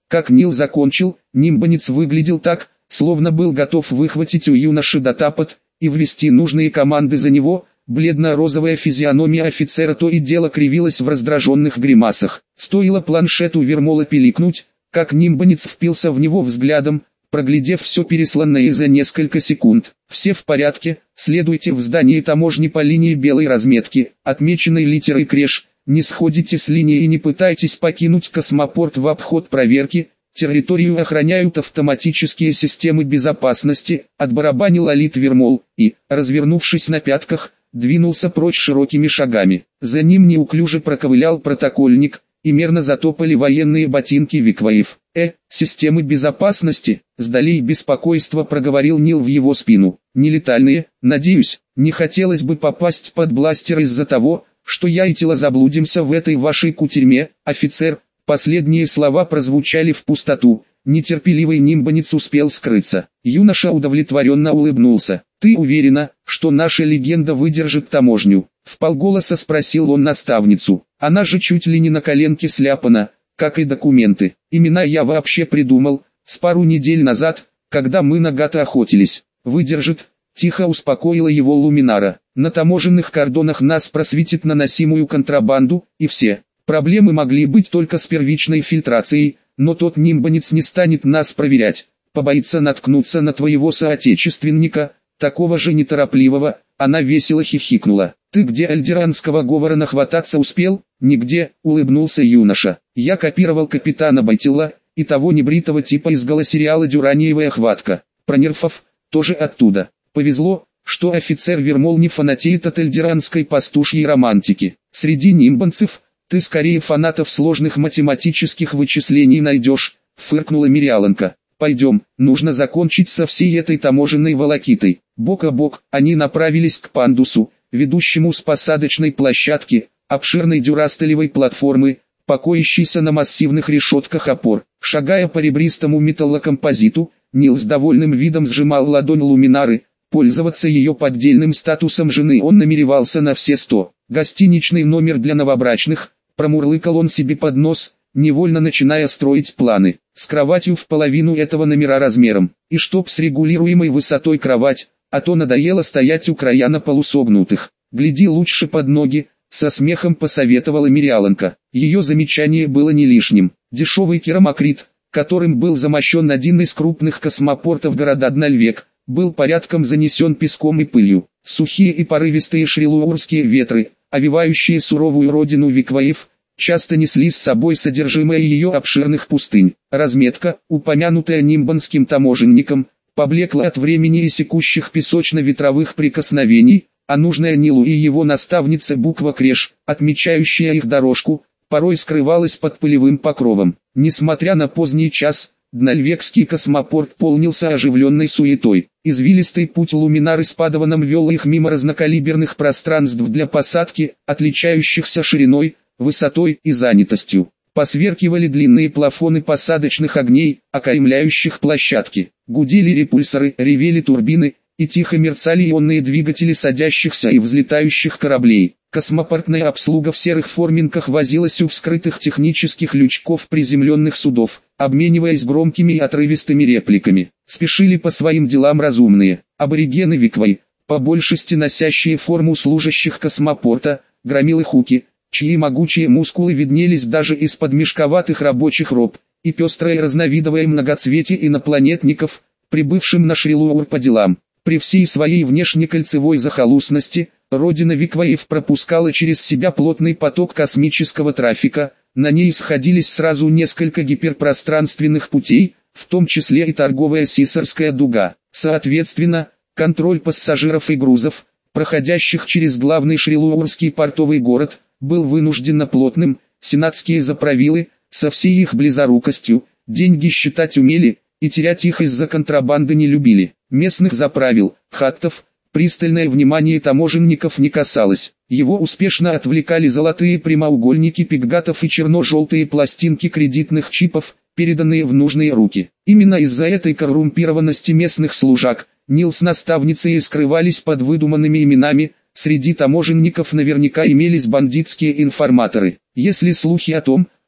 Как Нил закончил, нимбанец выглядел так, словно был готов выхватить у юноши датапад и ввести нужные команды за него. Бледно-розовая физиономия офицера то и дело кривилась в раздраженных гримасах. Стоило планшету Вермола пиликнуть, как нимбанец впился в него взглядом, проглядев все пересланное за несколько секунд. «Все в порядке, следуйте в здание таможни по линии белой разметки, отмеченной литерой Креш, не сходите с линии и не пытайтесь покинуть космопорт в обход проверки, территорию охраняют автоматические системы безопасности», отбарабанил Алит Вермол и, развернувшись на пятках, двинулся прочь широкими шагами. За ним неуклюже проковылял протокольник, и мерно затопали военные ботинки Викваев. Системы безопасности, с долей беспокойства проговорил Нил в его спину. Нелетальные, надеюсь, не хотелось бы попасть под бластер из-за того, что я и тело заблудимся в этой вашей кутерьме, офицер. Последние слова прозвучали в пустоту. Нетерпеливый нимбанец успел скрыться. Юноша удовлетворенно улыбнулся. «Ты уверена, что наша легенда выдержит таможню?» Вполголоса спросил он наставницу. Она же чуть ли не на коленке сляпана, как и документы. Имена я вообще придумал, с пару недель назад, когда мы на гата охотились. «Выдержит», тихо успокоила его Луминара. «На таможенных кордонах нас просветит наносимую контрабанду, и все. Проблемы могли быть только с первичной фильтрацией, но тот нимбанец не станет нас проверять, побоится наткнуться на твоего соотечественника, такого же неторопливого». Она весело хихикнула. «Ты где альдеранского говора нахвататься успел?» «Нигде», улыбнулся юноша. «Я копировал капитана Байтила, и того небритого типа из голосериала «Дюраниевая хватка». Про нерфов, тоже оттуда. Повезло, что офицер Вермол не фанатеет от альдеранской пастушьей романтики. Среди нимбанцев, ты скорее фанатов сложных математических вычислений найдешь», фыркнула Мириаланка. «Пойдем, нужно закончить со всей этой таможенной волокитой». Бок о бок, они направились к пандусу, ведущему с посадочной площадки, обширной дюрастелевой платформы, покоящейся на массивных решетках опор. Шагая по ребристому металлокомпозиту, Нил с довольным видом сжимал ладонь Луминары. Пользоваться ее поддельным статусом жены он намеревался на все 100. «Гостиничный номер для новобрачных», промурлыкал он себе под нос, невольно начиная строить планы. С кроватью в половину этого номера размером, и чтоб с регулируемой высотой кровать, а то надоело стоять у края на полусогнутых. «Гляди лучше под ноги», со смехом посоветовала Мириаланка. Ее замечание было не лишним. Дешевый керамокрит, которым был замощен один из крупных космопортов города Днальвек, был порядком занесен песком и пылью. Сухие и порывистые шрилуорские ветры, овивающие суровую родину Викваев, часто несли с собой содержимое ее обширных пустынь. Разметка, упомянутая нимбанским таможенником, поблекла от времени и секущих песочно-ветровых прикосновений, а нужная Нилу и его наставнице буква Креш, отмечающая их дорожку, порой скрывалась под пылевым покровом. Несмотря на поздний час, Днальвекский космопорт полнился оживленной суетой. Извилистый путь Луминары с Падаваном вел их мимо разнокалиберных пространств для посадки, отличающихся шириной, высотой и занятостью. Посверкивали длинные плафоны посадочных огней, окаймляющих площадки. Гудели репульсоры, ревели турбины, и тихо мерцали ионные двигатели садящихся и взлетающих кораблей. Космопортная обслуга в серых форминках возилась у вскрытых технических лючков приземленных судов, обмениваясь громкими и отрывистыми репликами. Спешили по своим делам разумные. Аборигены Виквай, по большести носящие форму служащих космопорта, громилы Хуки, чьи могучие мускулы виднелись даже из-под мешковатых рабочих роб, и пестрое разновидовое многоцветие инопланетников, прибывшим на Шрилуор по делам. При всей своей внешнекольцевой захолустности, родина Викваев пропускала через себя плотный поток космического трафика, на ней сходились сразу несколько гиперпространственных путей, в том числе и торговая Сисарская дуга. Соответственно, контроль пассажиров и грузов, проходящих через главный Шрилуорский портовый город, был вынужденно плотным. Сенатские заправилы, со всей их близорукостью, деньги считать умели, и терять их из-за контрабанды не любили. Местных заправил, хаттов, пристальное внимание таможенников не касалось. Его успешно отвлекали золотые прямоугольники пикгатов и черно-желтые пластинки кредитных чипов, переданные в нужные руки. Именно из-за этой коррумпированности местных служак, Нил с наставницей скрывались под выдуманными именами. Среди таможенников наверняка имелись бандитские информаторы. Если слухи о том,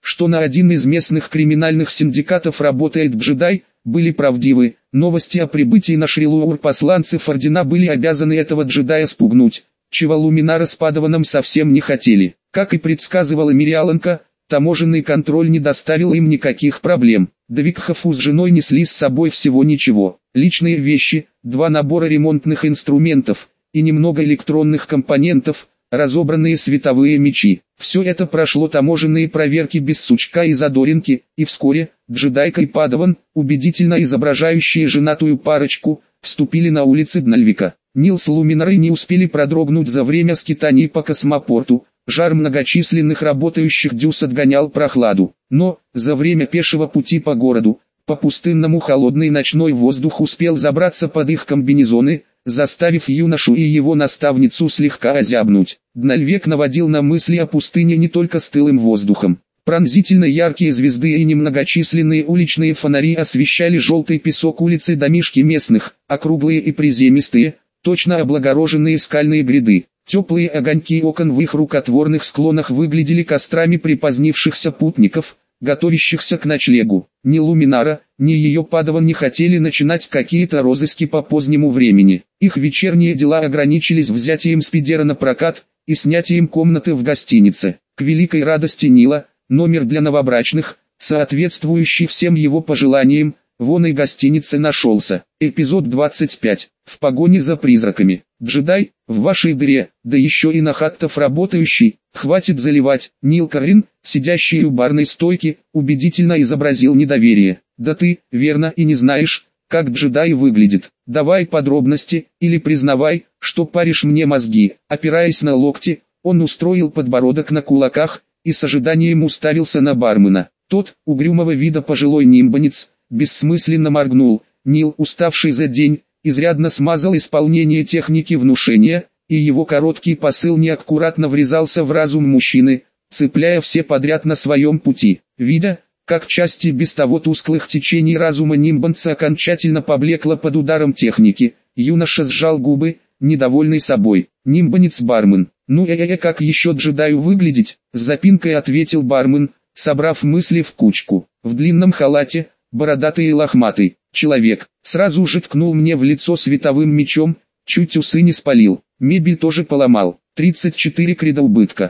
что на один из местных криминальных синдикатов работает джедай, были правдивы. Новости о прибытии на Шрилуур посланцев ордена были обязаны этого джедая спугнуть, чего Луминара с Падаваном совсем не хотели. Как и предсказывала Мириаланка, таможенный контроль не доставил им никаких проблем. Давикхафу с женой несли с собой всего ничего. Личные вещи, 2 набора ремонтных инструментов и немного электронных компонентов, разобранные световые мечи. Все это прошло таможенные проверки без сучка и задоринки, и вскоре джедайка и Падаван, убедительно изображающие женатую парочку, вступили на улицы Днальвика. Нил с Луминарой не успели продрогнуть за время скитаний по космопорту. Жар многочисленных работающих дюз отгонял прохладу. Но, за время пешего пути по городу, по пустынному холодный ночной воздух успел забраться под их комбинезоны, заставив юношу и его наставницу слегка озябнуть. Днальвек наводил на мысли о пустыне не только стылым воздухом. Пронзительно яркие звезды и немногочисленные уличные фонари освещали желтый песок улицы домишки местных, округлые и приземистые, точно облагороженные скальные гряды. Теплые огоньки окон в их рукотворных склонах выглядели кострами припозднившихся путников, готовящихся к ночлегу. Ни Луминара, ни ее Падаван не хотели начинать какие-то розыски по позднему времени. Их вечерние дела ограничились взятием спидера на прокат и снятием комнаты в гостинице. К великой радости Нила, номер для новобрачных, соответствующий всем его пожеланиям, в оной гостинице нашелся. Эпизод 25. В погоне за призраками. Джедай, в вашей дыре, да еще и нахаттов работающий, хватит заливать. Нил Карин, сидящий у барной стойки, убедительно изобразил недоверие. Да ты, верно, и не знаешь, как джедай выглядит. Давай подробности, или признавай, что паришь мне мозги. Опираясь на локти, он устроил подбородок на кулаках и с ожиданием уставился на бармена. Тот, угрюмого вида пожилой нимбанец, бессмысленно моргнул. Нил, уставший за день, изрядно смазал исполнение техники внушения, и его короткий посыл неаккуратно врезался в разум мужчины, цепляя все подряд на своем пути. Видя, как части без того тусклых течений разума нимбанца окончательно поблекла под ударом техники, юноша сжал губы, недовольный собой. Нимбанец-бармен. «Ну как еще джедаю выглядеть?» — с запинкой ответил бармен, собрав мысли в кучку. В длинном халате, бородатый и лохматый, человек, сразу же ткнул мне в лицо световым мечом, чуть усы не спалил, мебель тоже поломал, 34 креда убытка,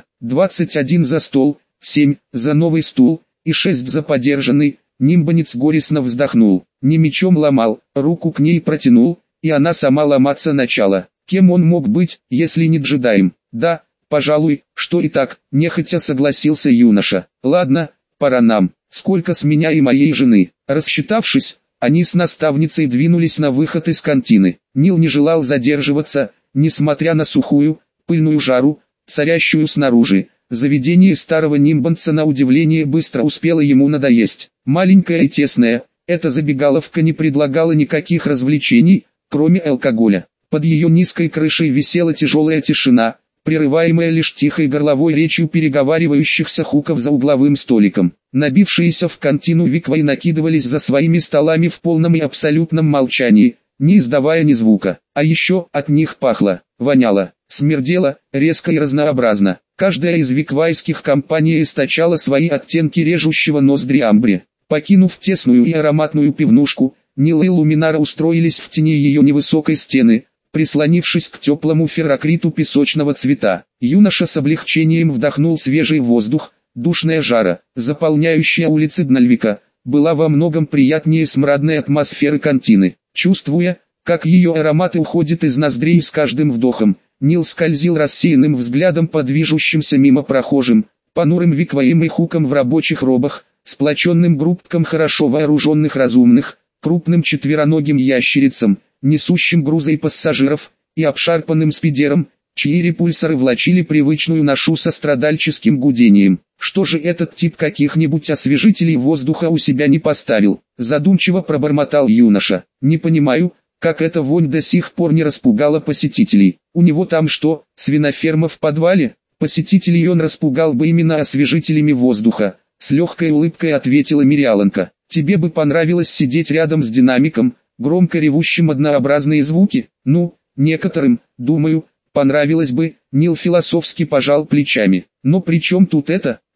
21 за стол, 7 за новый стул, и 6 за подержанный. Нимбанец горестно вздохнул, не мечом ломал, руку к ней протянул, и она сама ломаться начала. Кем он мог быть, если не джедаем? Да, пожалуй, что и так, нехотя согласился юноша. Ладно, пора нам, сколько с меня и моей жены. Рассчитавшись, они с наставницей двинулись на выход из кантины. Нил не желал задерживаться, несмотря на сухую, пыльную жару, царящую снаружи. Заведение старого нимбанца на удивление быстро успело ему надоесть. Маленькая и тесная, эта забегаловка не предлагала никаких развлечений, кроме алкоголя. Под ее низкой крышей висела тяжелая тишина, прерываемая лишь тихой горловой речью переговаривающихся хуков за угловым столиком. Набившиеся в кантину виквай накидывались за своими столами в полном и абсолютном молчании, не издавая ни звука. А еще от них пахло, воняло, смердело, резко и разнообразно. Каждая из виквайских компаний источала свои оттенки режущего ноздри амбре. Покинув тесную и ароматную пивнушку, Нил и Луминара устроились в тени ее невысокой стены, прислонившись к теплому феррокриту песочного цвета. Юноша с облегчением вдохнул свежий воздух. Душная жара, заполняющая улицы Днальвика, была во многом приятнее смрадной атмосферы кантины. Чувствуя, как ее аромат уходит из ноздрей с каждым вдохом, Нил скользил рассеянным взглядом по движущимся мимо прохожим, понурым викваям и хукам в рабочих робах, сплоченным группкам хорошо вооруженных разумных, крупным четвероногим ящерицам, несущим грузы и пассажиров, и обшарпанным спидерам, чьи репульсоры влачили привычную ношу со страдальческим гудением. Что же этот тип каких-нибудь освежителей воздуха у себя не поставил? Задумчиво пробормотал юноша. Не понимаю, как эта вонь до сих пор не распугала посетителей. У него там что, свиноферма в подвале? Посетителей он распугал бы именно освежителями воздуха. С легкой улыбкой ответила Мириаланка. Тебе бы понравилось сидеть рядом с динамиком, громко ревущим однообразные звуки? Ну, некоторым, думаю, понравилось бы. Нил философски пожал плечами. Но при чем тут это? То,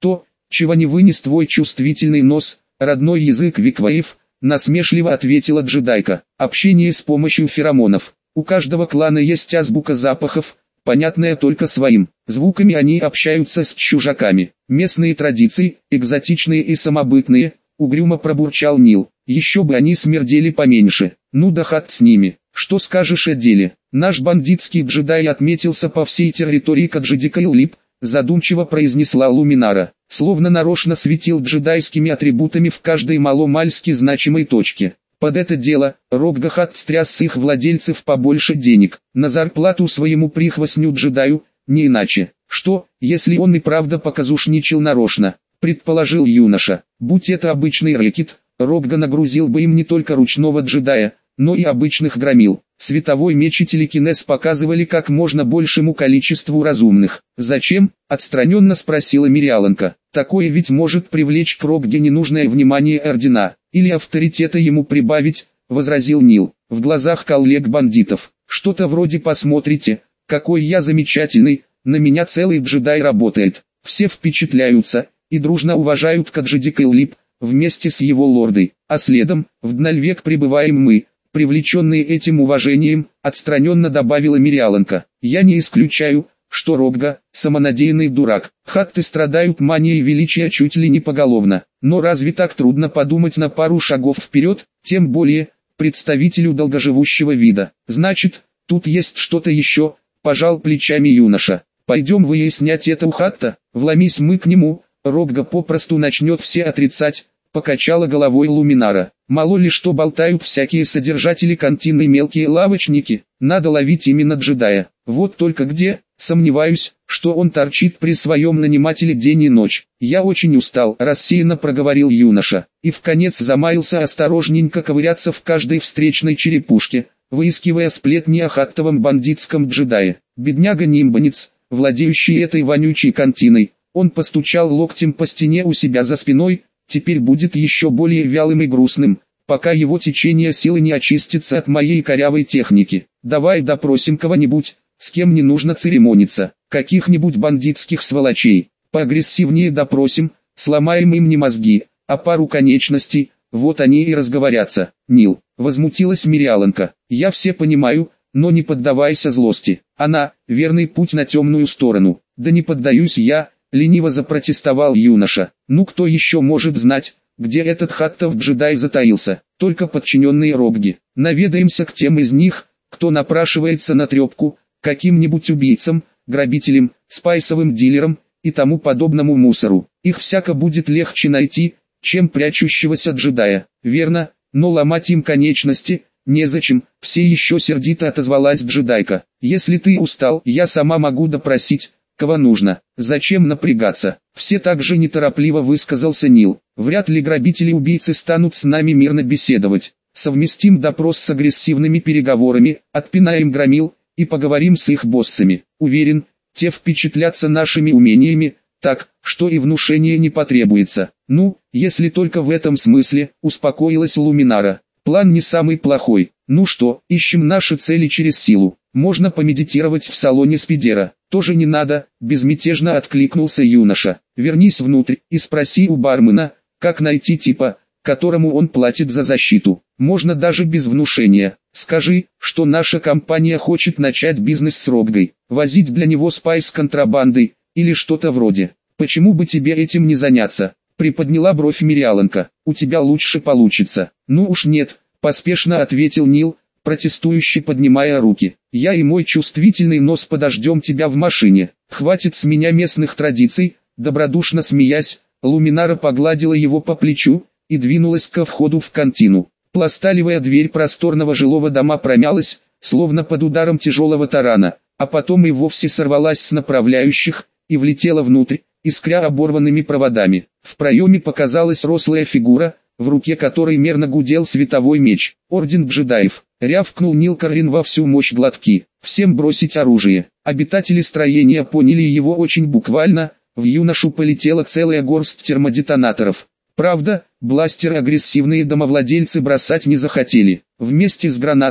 чего не вынес твой чувствительный нос, родной язык Викваев, насмешливо ответила джедайка. Общение с помощью феромонов. У каждого клана есть азбука запахов, понятная только своим. Звуками они общаются с чужаками. Местные традиции, экзотичные и самобытные, угрюмо пробурчал Нил. Еще бы они смердели поменьше. Ну да хат с ними. Что скажешь о деле? Наш бандитский джедай отметился по всей территории Каджидикайл-Лип, задумчиво произнесла Луминара. Словно нарочно светил джедайскими атрибутами в каждой маломальски значимой точке. Под это дело, Роггахат стряс с их владельцев побольше денег, на зарплату своему прихвостню-джедаю, не иначе. Что, если он и правда показушничал нарочно, предположил юноша. Будь это обычный рэкет, Рогга нагрузил бы им не только ручного джедая, но и обычных громил. Световой меч и телекинез показывали как можно большему количеству разумных. «Зачем?» – отстраненно спросила Мириаланка. «Такое ведь может привлечь к Рогге ненужное внимание ордена, или авторитета ему прибавить», – возразил Нил. В глазах коллег-бандитов. «Что-то вроде «посмотрите, какой я замечательный, на меня целый джедай работает». Все впечатляются и дружно уважают Каджидикайл-Лип вместе с его лордой, а следом, в Днальвек прибываем мы, привлеченные этим уважением, отстраненно добавила Мириаланка. Я не исключаю, что Рогга – самонадеянный дурак. Хатты страдают манией величия чуть ли не поголовно. Но разве так трудно подумать на пару шагов вперед, тем более, представителю долгоживущего вида? Значит, тут есть что-то еще, пожал плечами юноша. Пойдем выяснять это у Хатта, вломись мы к нему, Рогга попросту начнет все отрицать, покачала головой Луминара. Мало ли что болтают всякие содержатели кантин и мелкие лавочники, надо ловить именно джедая. Вот только где, сомневаюсь, что он торчит при своем нанимателе день и ночь. Я очень устал, рассеянно проговорил юноша, и вконец замаялся осторожненько ковыряться в каждой встречной черепушке, выискивая сплетни о хаттовом бандитском джедае. Бедняга-нимбанец, владеющий этой вонючей кантиной, он постучал локтем по стене у себя за спиной, теперь будет еще более вялым и грустным, пока его течение силы не очистится от моей корявой техники. Давай допросим кого-нибудь, с кем не нужно церемониться, каких-нибудь бандитских сволочей, поагрессивнее допросим, сломаем им не мозги, а пару конечностей, вот они и разговорятся. Нил, возмутилась Мириаланка, я все понимаю, но не поддавайся злости, она, верный путь на темную сторону. Да не поддаюсь я, лениво запротестовал юноша. Ну кто еще может знать, где этот хаттов джедай затаился? Только подчиненные Рогги. Наведаемся к тем из них, кто напрашивается на трепку, каким-нибудь убийцам, грабителям, спайсовым дилерам и тому подобному мусору. Их всяко будет легче найти, чем прячущегося джедая. Верно, но ломать им конечности незачем. Все еще сердито отозвалась джедайка. Если ты устал, я сама могу допросить кого нужно. Зачем напрягаться? Все так же неторопливо высказался Нил. Вряд ли грабители-убийцы станут с нами мирно беседовать. Совместим допрос с агрессивными переговорами, отпинаем громил и поговорим с их боссами. Уверен, те впечатлятся нашими умениями, так, что и внушение не потребуется. Ну, если только в этом смысле, успокоилась Луминара. План не самый плохой. Ну что, ищем наши цели через силу. Можно помедитировать в салоне Спидера. Тоже не надо, безмятежно откликнулся юноша. Вернись внутрь и спроси у бармена, как найти типа, которому он платит за защиту. Можно даже без внушения. Скажи, что наша компания хочет начать бизнес с Роггой, возить для него спайс контрабандой, или что-то вроде. Почему бы тебе этим не заняться? Приподняла бровь Мириаланка. У тебя лучше получится. Ну уж нет, поспешно ответил Нил, протестующий поднимая руки. Я и мой чувствительный нос подождем тебя в машине. Хватит с меня местных традиций. Добродушно смеясь, Луминара погладила его по плечу и двинулась ко входу в кантину. Пласталевая дверь просторного жилого дома промялась, словно под ударом тяжелого тарана, а потом и вовсе сорвалась с направляющих и влетела внутрь, искря оборванными проводами. В проеме показалась рослая фигура, в руке которой мерно гудел световой меч. Орден джедаев. Рявкнул Нил Каррин во всю мощь глотки. Всем бросить оружие. Обитатели строения поняли его очень буквально, в юношу полетела целая горсть термодетонаторов. Правда, бластеры агрессивные домовладельцы бросать не захотели. Вместе с гранатами,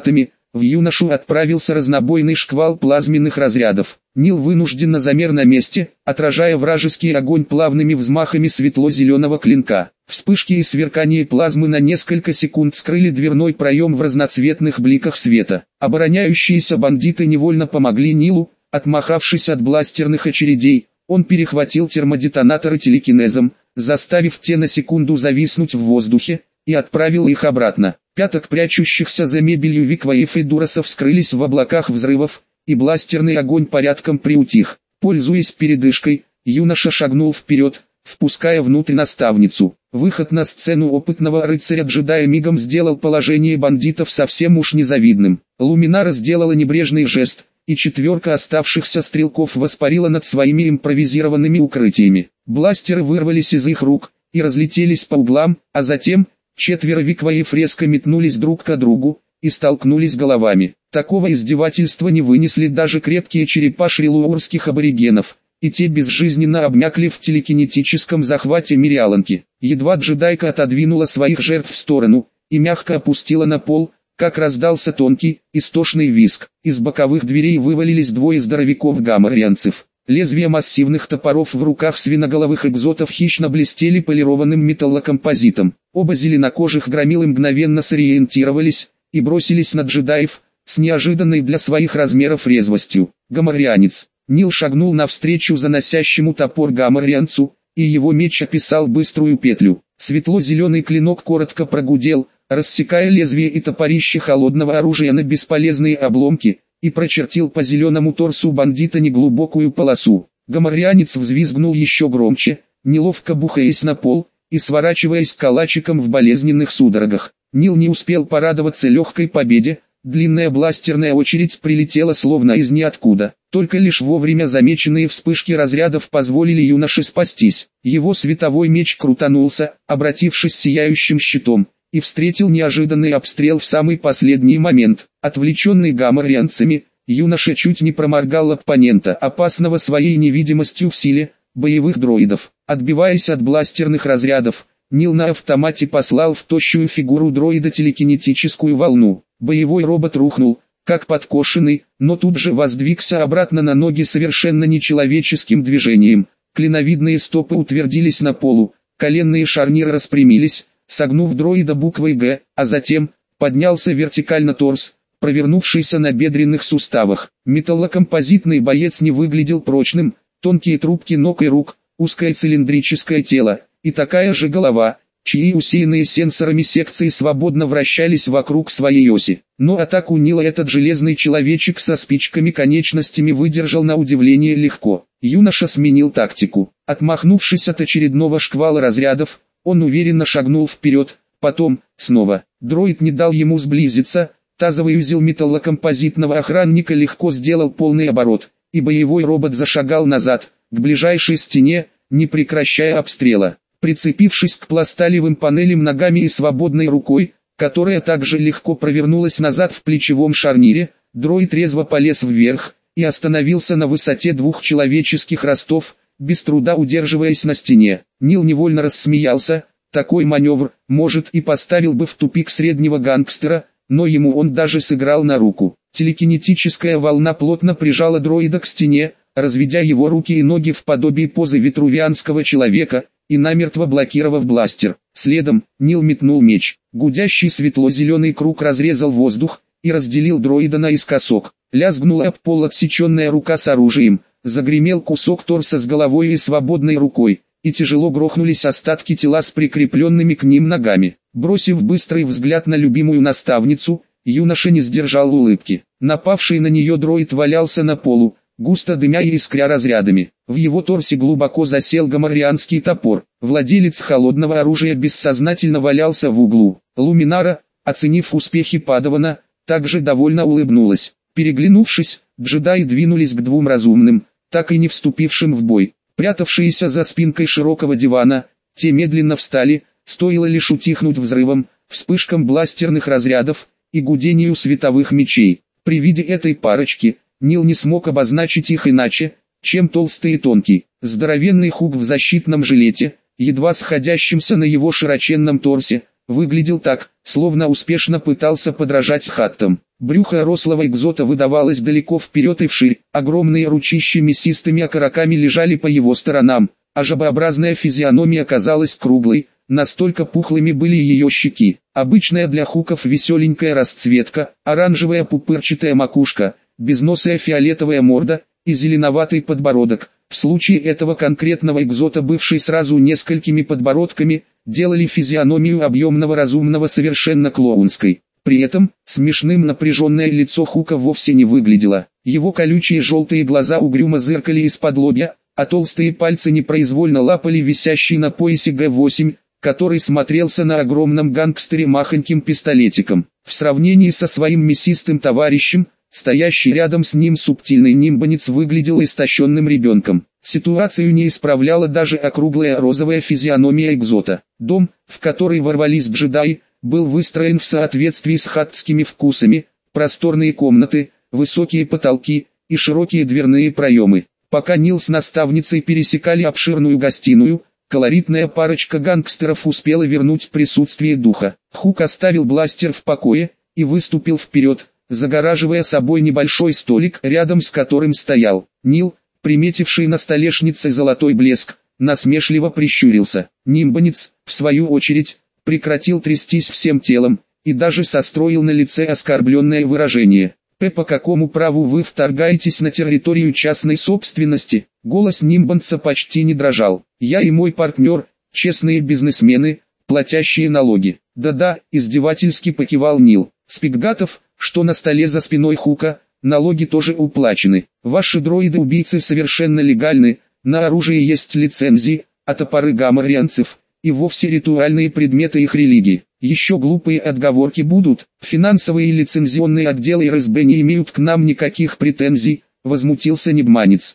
в юношу отправился разнобойный шквал плазменных разрядов. Нил вынужденно замер на месте, отражая вражеский огонь плавными взмахами светло-зеленого клинка. Вспышки и сверкание плазмы на несколько секунд скрыли дверной проем в разноцветных бликах света. Обороняющиеся бандиты невольно помогли Нилу, отмахавшись от бластерных очередей. Он перехватил термодетонаторы телекинезом, заставив те на секунду зависнуть в воздухе, и отправил их обратно. Пяток прячущихся за мебелью Викваев и Дурасов скрылись в облаках взрывов, и бластерный огонь порядком приутих. Пользуясь передышкой, юноша шагнул вперед, впуская внутрь наставницу. Выход на сцену опытного рыцаря-джедая мигом сделал положение бандитов совсем уж незавидным. Луминара сделала небрежный жест, и четверка оставшихся стрелков воспарила над своими импровизированными укрытиями. Бластеры вырвались из их рук и разлетелись по углам, а затем четверо Викваев резко метнулись друг к другу и столкнулись головами. Такого издевательства не вынесли даже крепкие черепа шрилуорских аборигенов, и те безжизненно обмякли в телекинетическом захвате Мириаланки. Едва джедайка отодвинула своих жертв в сторону и мягко опустила на пол, как раздался тонкий, истошный визг. Из боковых дверей вывалились двое здоровяков-гаморрианцев. Лезвия массивных топоров в руках свиноголовых экзотов хищно блестели полированным металлокомпозитом. Оба зеленокожих громилы мгновенно сориентировались и бросились на джедаев с неожиданной для своих размеров резвостью. Гаморрианец. Нил шагнул навстречу заносящему топор гаморрианцу, и его меч описал быструю петлю. Светло-зеленый клинок коротко прогудел, рассекая лезвие и топорище холодного оружия на бесполезные обломки, и прочертил по зеленому торсу бандита неглубокую полосу. Гаморрианец взвизгнул еще громче, неловко бухаясь на пол и сворачиваясь калачиком в болезненных судорогах. Нил не успел порадоваться легкой победе, длинная бластерная очередь прилетела словно из ниоткуда. Только лишь вовремя замеченные вспышки разрядов позволили юноше спастись. Его световой меч крутанулся, обратившись сияющим щитом, и встретил неожиданный обстрел в самый последний момент. Отвлеченный гаморрианцами, юноша чуть не проморгал оппонента, опасного своей невидимостью в силе боевых дроидов. Отбиваясь от бластерных разрядов, Нил на автомате послал в тощую фигуру дроида телекинетическую волну. Боевой робот рухнул, как подкошенный, но тут же воздвигся обратно на ноги совершенно нечеловеческим движением. Клиновидные стопы утвердились на полу, коленные шарниры распрямились, согнув дроида буквой «Г», а затем поднялся вертикально торс, провернувшийся на бедренных суставах. Металлокомпозитный боец не выглядел прочным, тонкие трубки ног и рук, узкое цилиндрическое тело, и такая же голова, чьи усеянные сенсорами секции свободно вращались вокруг своей оси. Но атаку Нила этот железный человечек со спичками конечностями выдержал на удивление легко. Юноша сменил тактику. Отмахнувшись от очередного шквала разрядов, он уверенно шагнул вперед, потом, снова. Дроид не дал ему сблизиться, тазовый узел металлокомпозитного охранника легко сделал полный оборот, и боевой робот зашагал назад, к ближайшей стене, не прекращая обстрела. Прицепившись к пласталевым панелям ногами и свободной рукой, которая также легко провернулась назад в плечевом шарнире, дроид резво полез вверх и остановился на высоте 2 человеческих ростов, без труда удерживаясь на стене. Нил невольно рассмеялся, такой маневр, может, и поставил бы в тупик среднего гангстера, но ему он даже сыграл на руку. Телекинетическая волна плотно прижала дроида к стене, разведя его руки и ноги в подобие позы витрувианского человека, и намертво блокировав бластер. Следом, Нил метнул меч. Гудящий светло-зеленый круг разрезал воздух и разделил дроида наискосок. Лязгнула об пол отсеченная рука с оружием, загремел кусок торса с головой и свободной рукой, и тяжело грохнулись остатки тела с прикрепленными к ним ногами. Бросив быстрый взгляд на любимую наставницу, юноша не сдержал улыбки. Напавший на нее дроид валялся на полу, густо дымя и искря разрядами. В его торсе глубоко засел гаморрианский топор. Владелец холодного оружия бессознательно валялся в углу. Луминара, оценив успехи Падавана, также довольно улыбнулась. Переглянувшись, джедаи двинулись к 2 разумным, так и не вступившим в бой. Прятавшиеся за спинкой широкого дивана, те медленно встали, стоило лишь утихнуть взрывом, вспышкам бластерных разрядов и гудению световых мечей. При виде этой парочки, Нил не смог обозначить их иначе, чем толстый и тонкий. Здоровенный Хуг в защитном жилете, едва сходящимся на его широченном торсе, выглядел так, словно успешно пытался подражать Хаттам. Брюхо рослого экзота выдавалось далеко вперед и вширь, огромные ручища мясистыми окороками лежали по его сторонам, а жабообразная физиономия казалась круглой, настолько пухлыми были ее щеки. Обычная для хуков веселенькая расцветка, оранжевая пупырчатая макушка, безносая фиолетовая морда и зеленоватый подбородок. В случае этого конкретного экзота, бывший сразу несколькими подбородками, делали физиономию объемного разумного совершенно клоунской. При этом, смешным напряженное лицо Хука вовсе не выглядело. Его колючие желтые глаза угрюмо зыркали из-под лобья, а толстые пальцы непроизвольно лапали висящий на поясе Г-8, который смотрелся на огромном гангстере махоньким пистолетиком. В сравнении со своим мясистым товарищем, стоящий рядом с ним субтильный нимбанец выглядел истощенным ребенком. Ситуацию не исправляла даже округлая розовая физиономия экзота. Дом, в который ворвались джедаи, был выстроен в соответствии с хаттскими вкусами: просторные комнаты, высокие потолки и широкие дверные проемы. Пока Нил с наставницей пересекали обширную гостиную, колоритная парочка гангстеров успела вернуть присутствие духа. Хук оставил бластер в покое и выступил вперед, загораживая собой небольшой столик, рядом с которым стоял Нил, приметивший на столешнице золотой блеск, насмешливо прищурился. Нимбанец, в свою очередь, прекратил трястись всем телом и даже состроил на лице оскорбленное выражение. «По какому праву вы вторгаетесь на территорию частной собственности?» Голос нимбанца почти не дрожал. «Я и мой партнер, честные бизнесмены, платящие налоги». «Да-да», издевательски покивал Нил. «Спиггатов, что на столе за спиной Хука, налоги тоже уплачены. Ваши дроиды-убийцы совершенно легальны, на оружие есть лицензии, а топоры гаммарианцев и вовсе ритуальные предметы их религии. Еще глупые отговорки будут. Финансовые и лицензионные отделы РСБ не имеют к нам никаких претензий», возмутился Нибманец.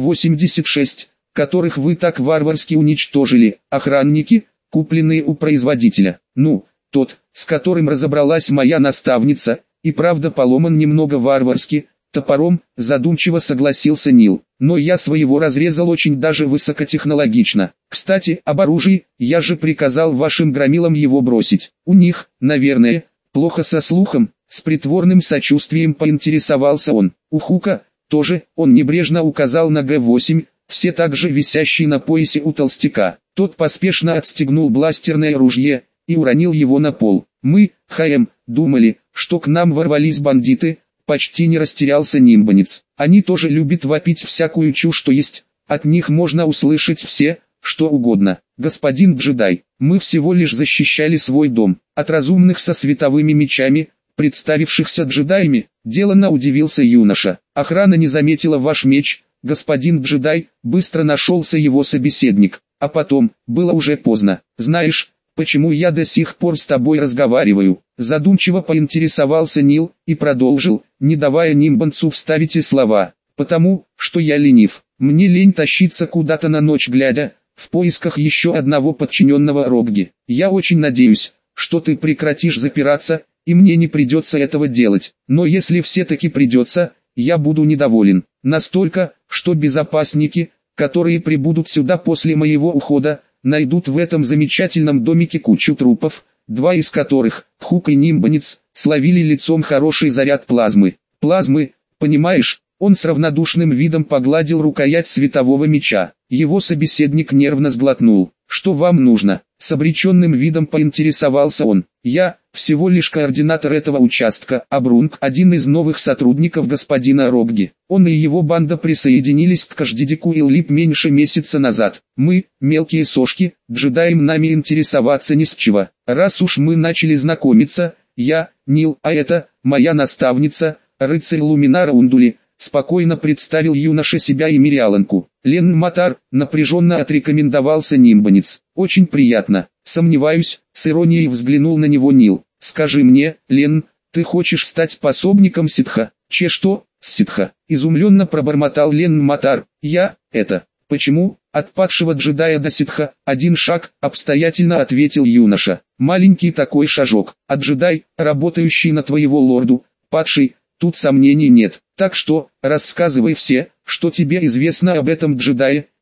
«АИК-86, которых вы так варварски уничтожили, охранники, купленные у производителя. Ну, тот, с которым разобралась моя наставница, и правда поломан немного варварски, топором», задумчиво согласился Нил. «Но я своего разрезал очень даже высокотехнологично. Кстати, об оружии, я же приказал вашим громилам его бросить. У них, наверное, плохо со слухом», с притворным сочувствием поинтересовался он. «У Хука тоже», он небрежно указал на Г-8, все так же висящий на поясе у толстяка. Тот поспешно отстегнул бластерное ружье и уронил его на пол. «Мы, ХМ, думали, что к нам ворвались бандиты», почти не растерялся нимбанец. «Они тоже любят вопить всякую чушь, что есть, от них можно услышать все, что угодно. Господин джедай, мы всего лишь защищали свой дом от разумных со световыми мечами, представившихся джедаями», деланно удивился юноша. «Охрана не заметила ваш меч, господин джедай», быстро нашелся его собеседник. «А потом, было уже поздно. Знаешь, почему я до сих пор с тобой разговариваю?» Задумчиво поинтересовался Нил и продолжил, не давая нимбанцу вставить и слова. «Потому, что я ленив. Мне лень тащиться куда-то на ночь глядя, в поисках еще одного подчиненного Рогги. Я очень надеюсь, что ты прекратишь запираться, и мне не придется этого делать. Но если все-таки придется, я буду недоволен. Настолько, что безопасники, которые прибудут сюда после моего ухода, найдут в этом замечательном домике кучу трупов, два из которых, Хук и Нимбанец, словили лицом хороший заряд плазмы. Плазмы, понимаешь?» Он с равнодушным видом погладил рукоять светового меча. Его собеседник нервно сглотнул. «Что вам нужно?» С обреченным видом поинтересовался он. «Я, всего лишь координатор этого участка, а Брунг, один из новых сотрудников господина Рогги. Он и его банда присоединились к Кашдидику и Лип меньше месяца назад. Мы, мелкие сошки, джедаем нами интересоваться не с чего. Раз уж мы начали знакомиться, я, Нил, а это, моя наставница, рыцарь Луминара Ундули», спокойно представил юноша себя и Мириаланку. «Ленн Матар», напряженно отрекомендовался нимбанец. «Очень приятно. Сомневаюсь», с иронией взглянул на него Нил. «Скажи мне, Ленн, ты хочешь стать пособником ситха?» Что, ситха?» Изумленно пробормотал Ленн Матар. «Я, это, почему, от падшего джедая до ситха, один шаг», обстоятельно ответил юноша. «Маленький такой шажок, а джедай, работающий на твоего лорду, падший, тут сомнений нет. Так что, рассказывай все, что тебе известно об этом джедае,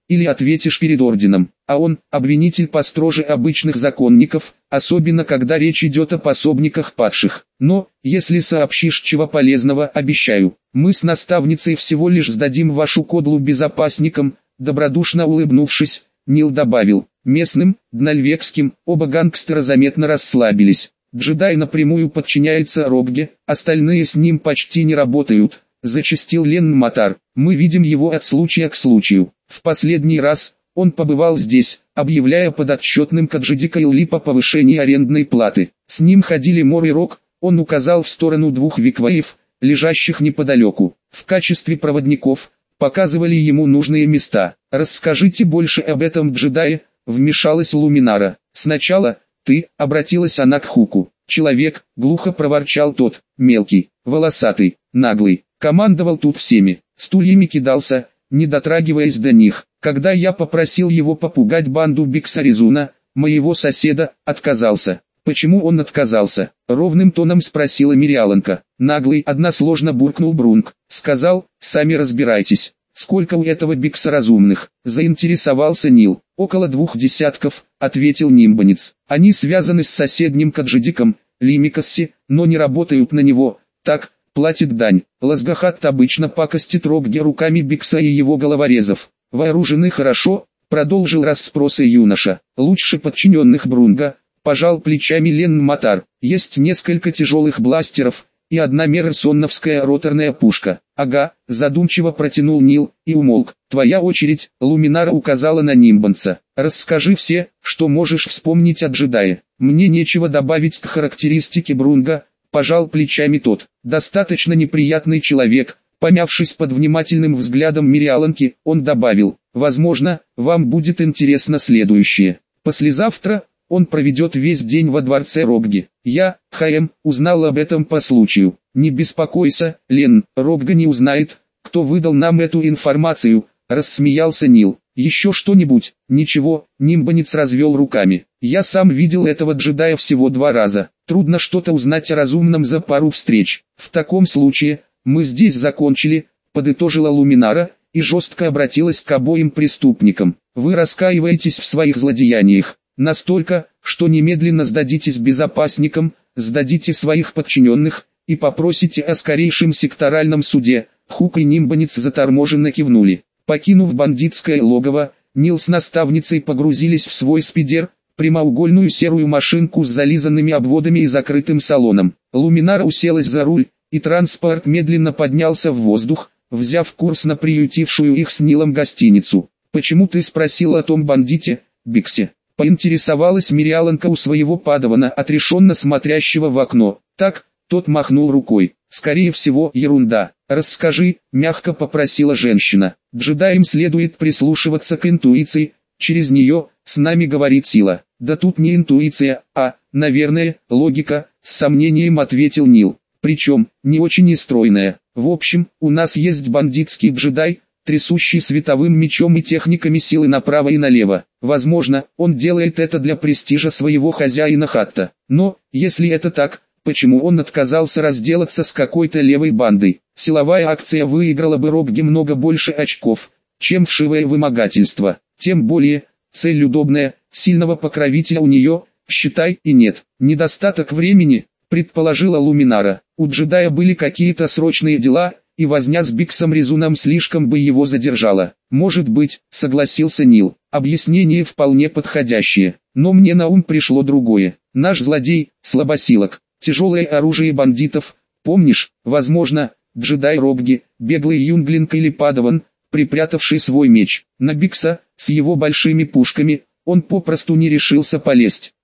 или ответишь перед орденом. А он, обвинитель построже обычных законников, особенно когда речь идет о пособниках падших. Но, если сообщишь чего полезного, обещаю, мы с наставницей всего лишь сдадим вашу кодлу безопасникам. Добродушно улыбнувшись, Нил добавил, местным, днальвекским, оба гангстера заметно расслабились. Джедай напрямую подчиняется Рогге, остальные с ним почти не работают, зачастил Ленн Матар. Мы видим его от случая к случаю. В последний раз он побывал здесь, объявляя подотчетным Каджиди Кайлип о повышении арендной платы. С ним ходили Мор и Рог, он указал в сторону двух викваев, лежащих неподалеку. В качестве проводников показывали ему нужные места. «Расскажите больше об этом джедае», — вмешалась Луминара. «Сначала, ты», — обратилась она к Хуку. «Человек», — глухо проворчал тот, мелкий, волосатый, наглый, командовал тут всеми, стульями кидался, не дотрагиваясь до них. Когда я попросил его попугать банду Биксаризуна, моего соседа, отказался. Почему он отказался? Ровным тоном спросила Мириаланка. Наглый, односложно буркнул Брунг. Сказал, сами разбирайтесь. Сколько у этого Бикса разумных? Заинтересовался Нил. Около 20, ответил нимбанец. Они связаны с соседним Каджидиком, Лимикасси, но не работают на него. Так, платит дань. Лазгахат обычно пакостит Рогге руками Бикса и его головорезов. Вооружены хорошо, продолжил расспросы юноша. Лучше подчиненных Брунга. Пожал плечами Ленн Матар. Есть несколько тяжелых бластеров и одна мерсонновская роторная пушка. Ага, задумчиво протянул Нил и умолк. Твоя очередь, Луминара указала на нимбанца. Расскажи все, что можешь вспомнить о джедае. Мне нечего добавить к характеристике Брунга, пожал плечами тот. Достаточно неприятный человек. Помявшись под внимательным взглядом Мириаланки, он добавил, возможно, вам будет интересно следующее. Послезавтра он проведет весь день во дворце Рогги. Я, ХМ, узнал об этом по случаю. Не беспокойся, Ленн, Рогга не узнает, кто выдал нам эту информацию, рассмеялся Нил. Еще что-нибудь? Ничего, нимбанец развел руками. Я сам видел этого джедая всего 2 раза. Трудно что-то узнать о разумном за пару встреч. В таком случае, мы здесь закончили, подытожила Луминара, и жестко обратилась к обоим преступникам. Вы раскаиваетесь в своих злодеяниях. Настолько, что немедленно сдадитесь безопасникам, сдадите своих подчиненных, и попросите о скорейшем секторальном суде. Хук и нимбанец заторможенно кивнули. Покинув бандитское логово, Нил с наставницей погрузились в свой спидер, прямоугольную серую машинку с зализанными обводами и закрытым салоном. Луминара уселась за руль, и транспорт медленно поднялся в воздух, взяв курс на приютившую их с Нилом гостиницу. «Почему ты спросил о том бандите, Биксе?» Поинтересовалась Мириаланка у своего падавана, отрешенно смотрящего в окно. Так, тот махнул рукой. Скорее всего, ерунда. Расскажи, мягко попросила женщина. Джедаям следует прислушиваться к интуиции, через нее, с нами говорит сила. Да тут не интуиция, а, наверное, логика, с сомнением ответил Нил. Причем, не очень и стройная. В общем, у нас есть бандитский джедай, трясущий световым мечом и техниками силы направо и налево. Возможно, он делает это для престижа своего хозяина Хатта. Но, если это так, почему он отказался разделаться с какой-то левой бандой? Силовая акция выиграла бы Рогге много больше очков, чем вшивое вымогательство. Тем более, цель удобная, сильного покровителя у нее, считай, и нет. Недостаток времени, предположила Луминара. У джедая были какие-то срочные дела, и возня с Биксом Резуном слишком бы его задержала. Может быть, согласился Нил. Объяснение вполне подходящее. Но мне на ум пришло другое. Наш злодей, слабосилок, тяжелое оружие бандитов, помнишь, возможно, джедай Рогги, беглый юнглинг или падаван, припрятавший свой меч. На Бикса, с его большими пушками, он попросту не решился полезть.